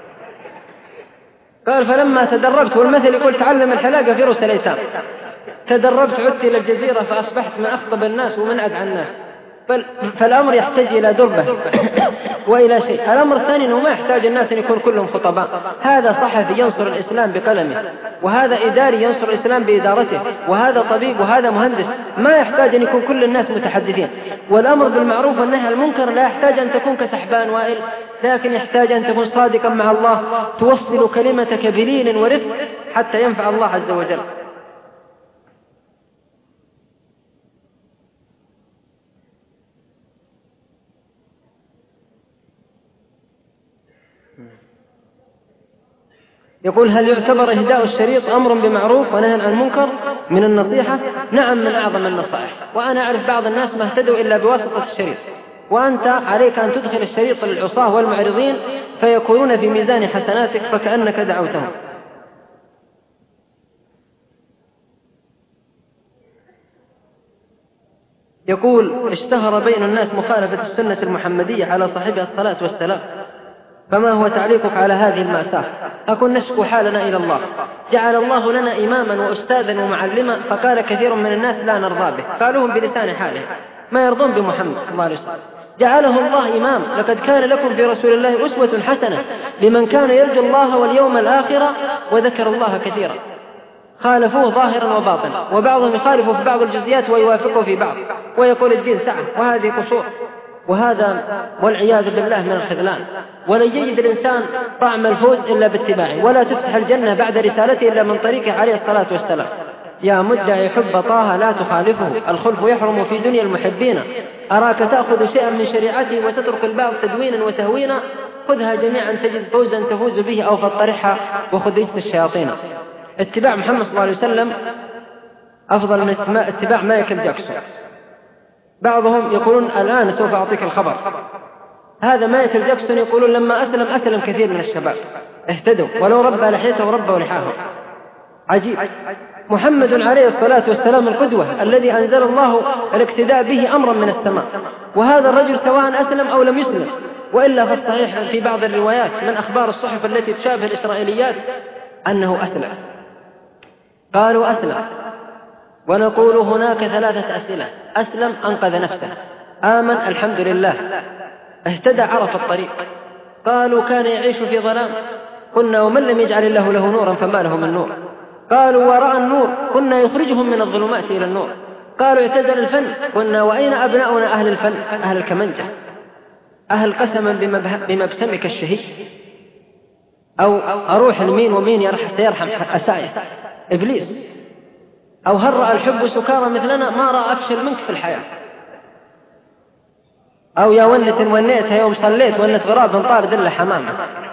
قال: فلما تدربت، والمثل يقول: تعلم الحلاقة في رؤوس الأيتام. تدربت عدت إلى الجزيرة فأصبحت من أخطب الناس ومن أدعى الناس. فالأمر يحتاج إلى دربة وإلى شيء. الأمر الثاني أنه ما يحتاج الناس أن يكون كلهم خطباء. هذا صحفي ينصر الإسلام بقلمه، وهذا إداري ينصر الإسلام بإدارته، وهذا طبيب، وهذا مهندس. ما يحتاج أن يكون كل الناس متحدثين. والأمر بالمعروف والنهي عن المنكر لا يحتاج أن تكون كسحبان وائل، لكن يحتاج أن تكون صادقا مع الله، توصل كلمتك بلين ورفق حتى ينفع الله عز وجل. يقول: هل يعتبر إهداء الشريط أمر بمعروف ونهي عن المنكر من النصيحة؟ نعم، من أعظم النصائح. وأنا أعرف بعض الناس ما اهتدوا إلا بواسطة الشريط، وأنت عليك أن تدخل الشريط للعصاة والمعرضين فيكونون في ميزان حسناتك فكأنك دعوتهم. يقول: اشتهر بين الناس مخالفة السنة المحمدية على صاحبها الصلاة والسلام، فما هو تعليقك على هذه المأساة؟ أكن نشكو حالنا إلى الله. جعل الله لنا إماما وأستاذا ومعلما، فقال كثير من الناس لا نرضى به، قالوهم بلسان حاله ما يرضون بمحمد صلى الله عليه وسلم. جعله الله إمام: لقد كان لكم في رسول الله أسوة حسنة لمن كان يرجو الله واليوم الآخر وذكر الله كثيرا. خالفوه ظاهرا وباطنا، وبعضهم يخالفه في بعض الجزئيات ويوافقه في بعض، ويقول الدين سعة، وهذه قصور، وهذا والعياذ بالله من الخذلان. ولن يجد الإنسان طعم الفوز إلا باتباعه، ولا تفتح الجنة بعد رسالته إلا من طريقه عليه الصلاة والسلام. يا مدعي حب طه لا تخالفه، الخلف يحرم في دنيا المحبين. أراك تأخذ شيئا من شريعته وتترك البعض تدوينا وتهوينا، خذها جميعا تجد فوزا تفوز به، أو فاطرحها وخذ رجس الشياطين. اتباع محمد صلى الله عليه وسلم أفضل من اتباع مايكل جاكسون. بعضهم يقولون الآن سوف أعطيك الخبر. هذا مايكل جاكسون يقولون لما أسلم كثير من الشباب اهتدوا، ولو ربى لحيته وربوا لحاهم. عجيب. محمد عليه الصلاة والسلام القدوة الذي أنزل الله الاقتداء به أمرا من السماء، وهذا الرجل سواء أسلم أو لم يسلم. وإلا فالصحيح في بعض الروايات من أخبار الصحف التي تشابه الإسرائيليات أنه أسلم. قالوا أسلم، ونقول هناك 3 أسئلة: أسلم أنقذ نفسه، آمن الحمد لله، اهتدى عرف الطريق. قالوا كان يعيش في ظلام، قلنا ومن لم يجعل الله له نورا فما له من نور. قالوا ورأى النور، كنا يخرجهم من الظلمات إلى النور. قالوا اعتزل الفن، قلنا وأين أبناؤنا أهل الفن، أهل الكمنجة، أهل قسما بمبسمك الشهي، أو أروح لمين ومين سيرحم أسايا إبليس، أو هل رأى الحب سكارى مثلنا، ما رأى أفشل منك في الحياة، أو يا ونة ونيتها يوم صليت ونة غراب طار دل حمامة.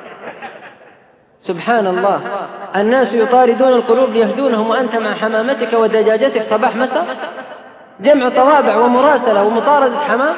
سبحان الله، الناس يطاردون القلوب ليهدونهم وأنت مع حمامتك ودجاجتك صباح مساء، جمع طوابع ومراسلة ومطاردة حمام.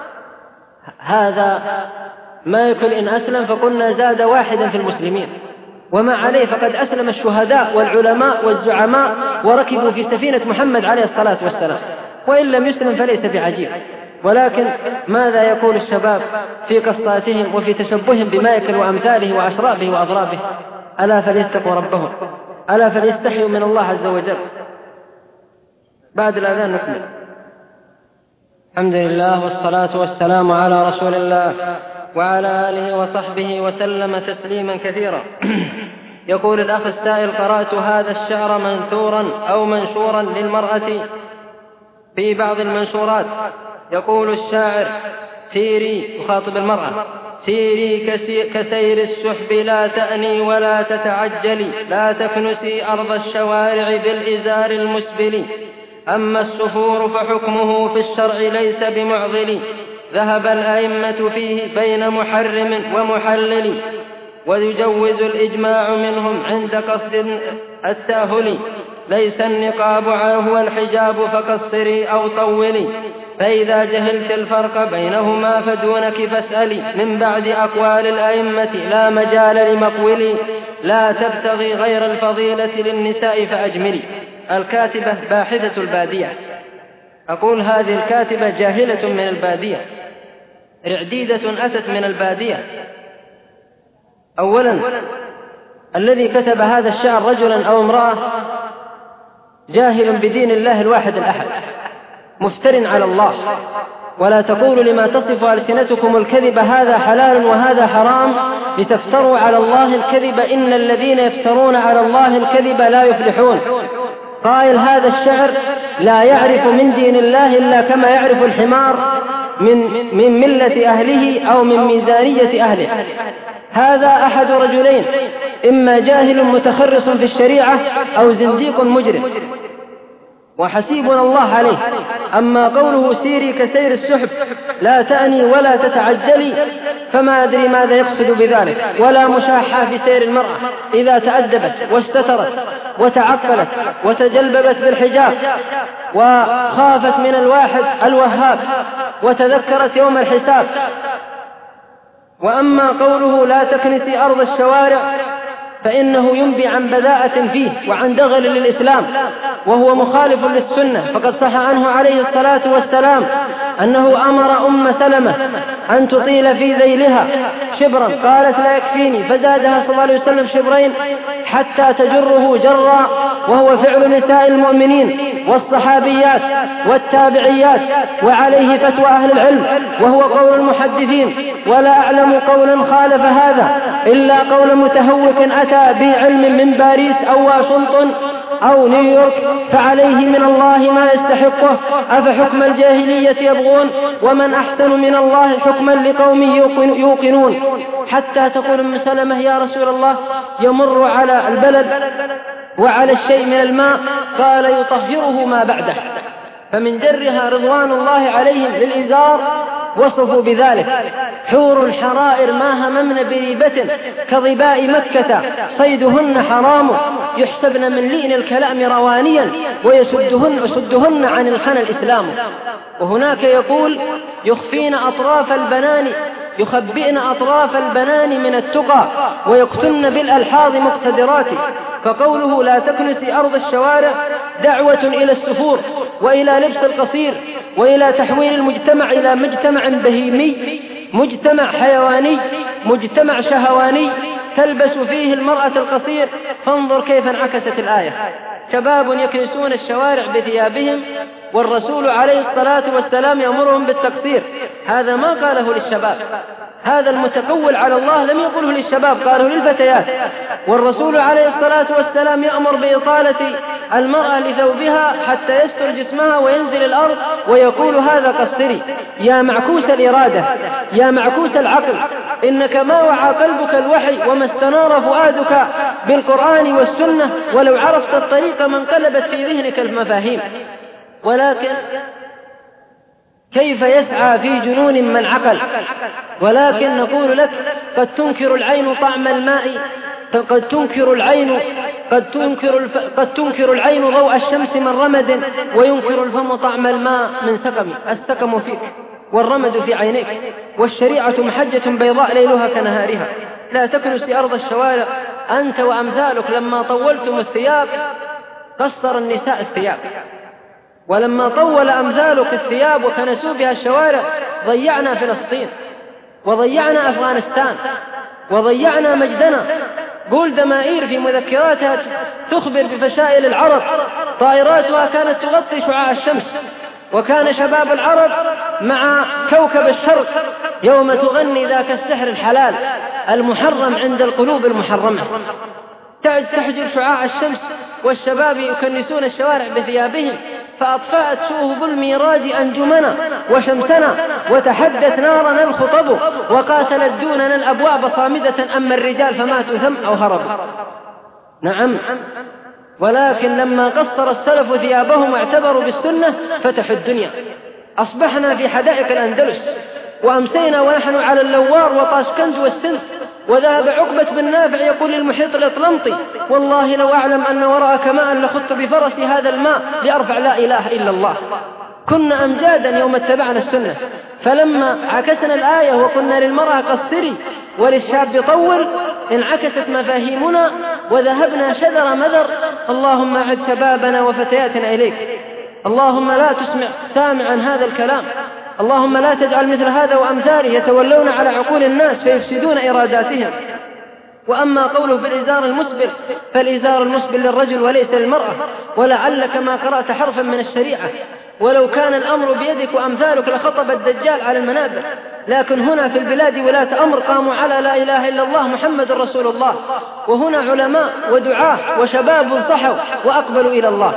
هذا ما يكل إن أسلم فقلنا زاد واحدا في المسلمين، وما عليه فقد أسلم الشهداء والعلماء والزعماء وركبوا في سفينة محمد عليه الصلاة والسلام، وإن لم يسلم فليس بعجيب. ولكن ماذا يقول الشباب في قصاتهم وفي تشبههم بمايكل وأمثاله وأشرابه وأضرابه؟ ألا فليتقوا ربهم، ألا فليستحيوا من الله عز وجل. بعد الأذان نكمل. الحمد لله والصلاة والسلام على رسول الله وعلى آله وصحبه وسلم تسليما كثيرا. يقول الأخ السائل: قرأت هذا الشعر منثورا أو منشورا للمرأة في بعض المنشورات. يقول الشاعر: سيري، يخاطب المرأة، سيري كسير السحب لا تأني ولا تتعجلي، لا تكنسي أرض الشوارع بالإزار المسبل، أما السفور فحكمه في الشرع ليس بمعضل، ذهب الأئمة فيه بين محرم ومحلل، ويجوز الإجماع منهم عند قصد التاهل، ليس النقاب هو الحجاب فقصري أو طولي، فإذا جهلت الفرق بينهما فدونك فاسألي، من بعد أقوال الأئمة لا مجال لمقولي، لا تبتغي غير الفضيلة للنساء فأجملي. الكاتبة باحثة البادية، أقول هذه الكاتبة جاهلة من البادية، رعديدة أتت من البادية. أولا الذي كتب هذا الشعر رجلا أو امرأة جاهل بدين الله الواحد الأحد، مفتر على الله. ولا تقولوا لما تصف ألسنتكم الكذب هذا حلال وهذا حرام لتفتروا على الله الكذب، إن الذين يفترون على الله الكذب لا يفلحون. قائل هذا الشعر لا يعرف من دين الله إلا كما يعرف الحمار من ملة أهله أو من ميزانية أهله. هذا أحد رجلين: إما جاهل متخرص في الشريعة أو زنديق مجرم، وحسيبنا الله عليه. أما قوله سيري كسير السحب لا تأني ولا تتعجلي، فما أدري ماذا يقصد بذلك. ولا مشاحة في سير المرأة إذا تأدبت واستترت وتعقلت وتجلببت بالحجاب وخافت من الواحد الوهاب وتذكرت يوم الحساب. وأما قوله لا تكنسي أرض الشوارع فإنه ينبي عن بذاءة فيه وعن دغل للإسلام، وهو مخالف للسنة. فقد صح عنه عليه الصلاة والسلام أنه أمر أم سلمة أن تطيل في ذيلها شبرا، قالت لا يكفيني، فزادها صلى الله عليه وسلم شبرين حتى تجره جرا، وهو فعل نساء المؤمنين والصحابيات والتابعيات، وعليه فتوى أهل العلم، وهو قول المحدثين. ولا أعلم قولا خالف هذا إلا قول متهوك أتى بعلم من باريس أو واشنطن أو نيويورك، فعليه من الله ما يستحقه. أفحكم الجاهلية يبغون ومن أحسن من الله حكما لقوم يوقنون. حتى تقول أم سلمة يا رسول الله يمر على البلد وعلى الشيء من الماء، قال يطهره ما بعده. فمن جرها رضوان الله عليهم للإزار وصفوا بذلك: حور حرائر ما هممن بريبة كظباء مكة صيدهن حرام، يحسبن من لين الكلام روانيا ويسدهن عن الخنا الإسلام. وهناك يقول يخبئن أطراف البنان من التقى ويقتلن بالألحاظ مقتدرات. فقوله لا تكنسي أرض الشوارع دعوة إلى السفور وإلى لبس القصير وإلى تحويل المجتمع إلى مجتمع بهيمي، مجتمع حيواني، مجتمع شهواني تلبس فيه المرأة القصير. فانظر كيف انعكست الآية: شباب يكنسون الشوارع بثيابهم والرسول عليه الصلاة والسلام يأمرهم بالتقصير. هذا ما قاله للشباب، هذا المتقول على الله لم يقله للشباب، قاله للفتيات. والرسول عليه الصلاة والسلام يأمر بإطالة المرأة لثوبها حتى يستر جسمها وينزل الأرض ويقول هذا قصري. يا معكوس الإرادة، يا معكوس العقل، إنك ما وعى قلبك الوحي وما استنار فؤادك بالقرآن والسنة ولو عرفت الطريق ما انقلبت في ذهنك المفاهيم. ولكن كيف يسعى في جنون من عقل؟ ولكن نقول لك قد تنكر العين طعم الماء، قد تنكر العين ضوء الشمس من رمد وينكر الفم طعم الماء من سقم. السقم فيك والرمد في عينيك، والشريعة محجة بيضاء ليلها كنهارها. لا تكنس أرض الشوارع. أنت وأمثالك لما طولتم الثياب قصر النساء الثياب، ولما طول أمثالك الثياب وكنسوا بها الشوارع ضيعنا فلسطين وضيعنا أفغانستان وضيعنا مجدنا. قول دمائير في مذكراتها تخبر بفشائل العرب، طائراتها كانت تغطي شعاع الشمس، وكان شباب العرب مع كوكب الشرق يوم تغني ذاك السحر الحلال المحرم عند القلوب المحرمة. تحجر شعاع الشمس والشباب يكنسون الشوارع بثيابهم، فأطفأت شوه الميراج أنجمنا وشمسنا، وتحدت نارنا الخطب، وقاتلت دوننا الأبواب صامدة، أما الرجال فماتوا ثم أو هربوا. نعم، ولكن لما قصر السلف ثيابهم واعتبروا بالسنة فتحوا الدنيا. أصبحنا في حدائق الأندلس، وأمسينا ونحن على اللوار وطاشكنز والسنس. وذهب عقبة بن نافع يقول للمحيط الأطلنطي: والله لو أعلم أن وراءك ماء لخضت بفرسي هذا الماء لأرفع لا إله إلا الله. كنا أمجادا يوم اتبعنا السنة. فلما عكسنا الآية وقلنا للمرأة قصري وللشاب طول انعكست مفاهيمنا وذهبنا شذر مذر. اللهم أعد شبابنا وفتياتنا إليك، اللهم لا تسمع سامعا هذا الكلام، اللهم لا تجعل مثل هذا وأمثاله يتولون على عقول الناس فيفسدون إراداتهم. وأما قوله بالإزار المسبل فالإزار المسبل للرجل وليس للمرأة. ولعلك ما قرأت حرفا من الشريعة، ولو كان الأمر بيدك وأمثالك لخطب الدجال على المنابر. لكن هنا في البلاد ولاة أمر قاموا على لا إله إلا الله محمد رسول الله، وهنا علماء ودعاة وشباب صحوا وأقبلوا إلى الله.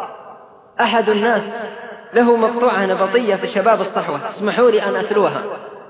أحد الناس له مقطوعة نبطية في شباب الصحوة، اسمحوا لي أن أتلوها.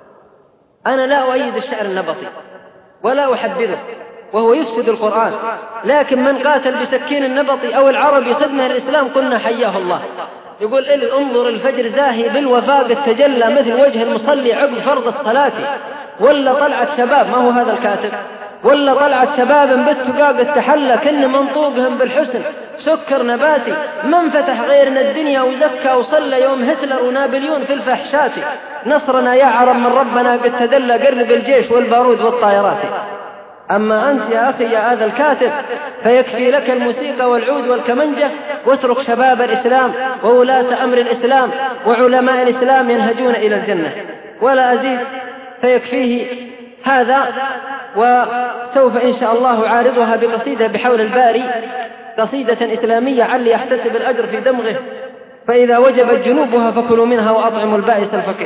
أنا لا أؤيد الشعر النبطي ولا أحبذه، وهو يفسد القرآن، لكن من قاتل بسكين النبطي أو العربي خدمة الإسلام قلنا حياه الله. يقول: انظر الفجر زاهي بالوفاق تجلى مثل وجه المصلي عقب فرض الصلاة. ولا طلعت شباب، ما هو هذا الكاتب، ولا طلعت شباب بالتقاق التحلى كن منطوقهم بالحسن سكر نباتي. من فتح غيرنا الدنيا وزكى وصلى يوم هتلر ونابليون في الفحشات. نصرنا يا عرب من ربنا قد تدلى قرب الجيش والبارود والطائرات. أما أنت يا أخي يا هذا الكاتب فيكفي لك الموسيقى والعود والكمنجة، واترك شباب الإسلام وولاة أمر الإسلام وعلماء الإسلام ينهجون إلى الجنة. ولا أزيد، فيكفيه هذا. وسوف إن شاء الله عارضها بقصيدة بحول الباري، قصيدة إسلامية علي يحتسب الأجر في دمغه، فإذا وجبت جنوبها فكلوا منها وأطعموا البائس الفقير.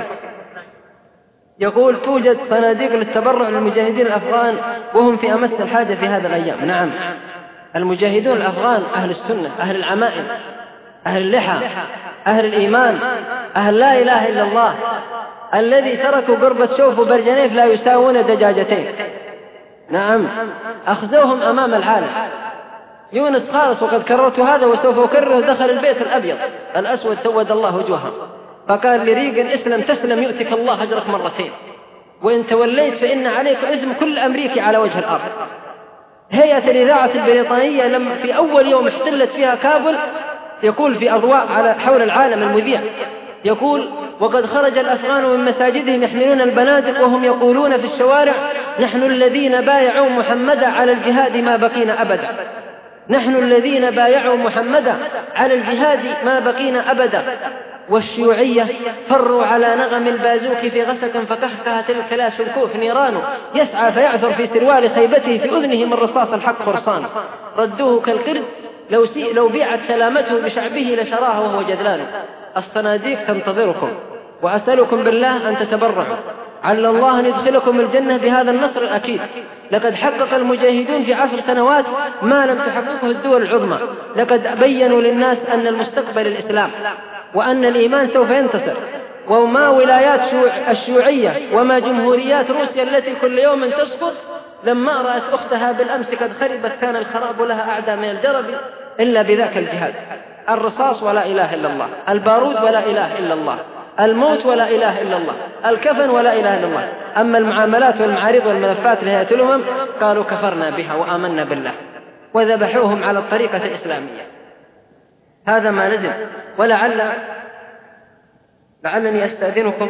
يقول: توجد صناديق للتبرع للمجاهدين الأفغان وهم في أمس الحاجة في هذا الأيام. نعم، المجاهدون الأفغان أهل السنة، أهل العمائم، أهل اللحى، أهل الإيمان، أهل لا إله إلا الله، الذي تركوا قربة شوف وبرجنيف لا يساوون دجاجتين. نعم، أخذوهم أمام العالم. يونس خالص وقد كررت هذا وسوف أكرره، دخل البيت الأبيض الأسود سود الله وجوههم فقال لريغن: اسلم تسلم يؤتك الله أجرك مرتين، وإن توليت فإن عليك إثم كل أمريكي على وجه الأرض. هيئة الإذاعة البريطانية لما في أول يوم احتلت فيها كابل يقول في أضواء حول العالم المذيع يقول: وقد خرج الأفغان من مساجدهم يحملون البنادق وهم يقولون في الشوارع: نحن الذين بايعوا محمدا على الجهاد ما بقينا أبدا، نحن الذين بايعوا محمدا على الجهاد ما بقينا أبدا. والشيوعية فروا على نغم البازوك في غسك فكهكهت الكلاشنكوف نيران يسعى فيعثر في سروال خيبته في أذنه من رصاص الحق فرصان. ردوه كالقرد لو بيعت سلامته بشعبه لشراه وهو جدلان. الصناديق تنتظركم، وأسألكم بالله أن تتبرعوا على الله أن يدخلكم الجنة بهذا النصر الأكيد. لقد حقق المجاهدون في 10 سنوات ما لم تحققه الدول العظمى. لقد بيّنوا للناس أن المستقبل الإسلام، وأن الإيمان سوف ينتصر، وما ولايات الشيوعية وما جمهوريات روسيا التي كل يوم تسقط. لما رأت أختها بالأمس قد خربت كان الخراب لها أعدى من الجرب إلا بذاك الجهاد. الرصاص ولا إله إلا الله، البارود ولا إله إلا الله، الموت ولا إله إلا الله، الكفن ولا إله إلا الله. أما المعاملات والمعارض والملفات لهيئة الأمم قالوا كفرنا بها وآمنا بالله، وذبحوهم على الطريقة الإسلامية. هذا ما لزم. لعلني أستأذنكم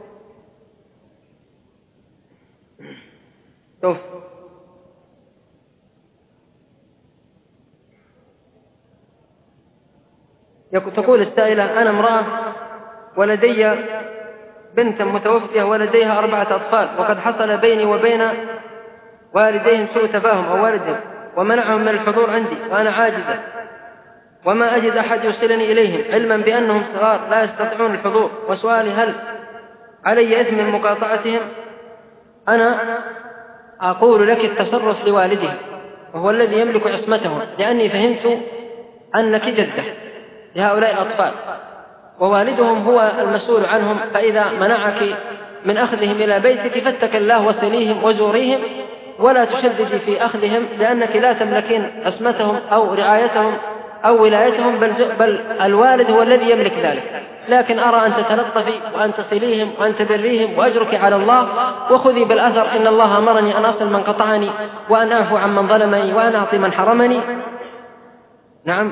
تقول السائلة: أنا امرأة ولدي بنت متوفية ولديها 4 أطفال، وقد حصل بيني وبين والديهم سوء تفاهم أو والدهم ومنعهم من الحضور عندي، وأنا عاجزة وما أجد أحد يوصلني إليهم، علما بأنهم صغار لا يستطيعون الحضور. وسؤالي: هل علي إثم من مقاطعتهم؟ أنا أقول لك التصرف لوالدهم، وهو الذي يملك عصمتهم، لأني فهمت أنك جدة لهؤلاء الأطفال، ووالدهم هو المسؤول عنهم. فإذا منعك من أخذهم إلى بيتك فاتق الله وصليهم وزوريهم، ولا تشددي في أخذهم، لأنك لا تملكين عصمتهم أو رعايتهم أو ولايتهم، بل الوالد هو الذي يملك ذلك. لكن أرى أن تتلطفي وأن تصليهم وأن تبريهم وأجرك على الله، وخذي بالأثر. إن الله أمرني أن أصل من قطعني، وأن أعفو عن من ظلمني، وأن أعطي من حرمني. نعم،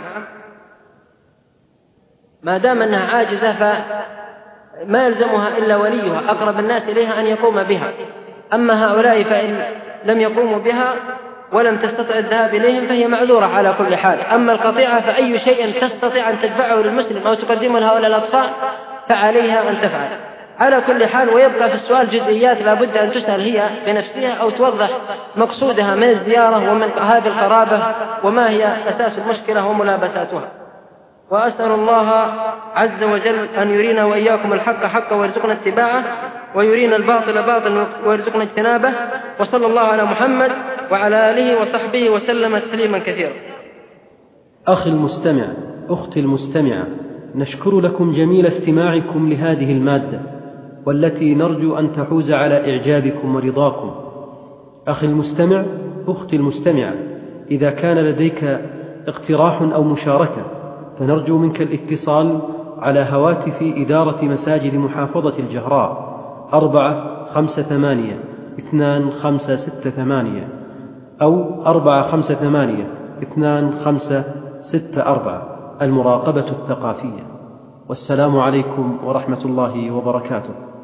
ما دام أنها عاجزة فما يلزمها إلا وليها أقرب الناس إليها أن يقوم بها. أما هؤلاء فإن لم يقوموا بها ولم تستطع الذهاب إليهم فهي معذورة على كل حال. أما القطيعة فأي شيء تستطيع أن تدفعه للمسلم أو تقدمه لهؤلاء الأطفال فعليها أن تفعل على كل حال. ويبقى في السؤال جزئيات لا بد أن تسأل هي بنفسها، أو توضح مقصودها من الزيارة ومن هذه القرابة، وما هي أساس المشكلة وملابساتها. وأسأل الله عز وجل أن يرينا وإياكم الحق حقا ويرزقنا اتباعه، ويرينا الباطل باطلا ويرزقنا اجتنابه. وصلى الله على محمد وعلى آله وصحبه وسلم تسليما كثيرا. أخي المستمع، أختي المستمعة، نشكر لكم جميل استماعكم لهذه المادة، والتي نرجو أن تحوز على إعجابكم ورضاكم. أخي المستمع، أختي المستمعة، إذا كان لديك اقتراح أو مشاركة فنرجو منك الاتصال على هواتف إدارة مساجد محافظة الجهراء 458-2568 أو 458-2564 المراقبة الثقافية. والسلام عليكم ورحمة الله وبركاته.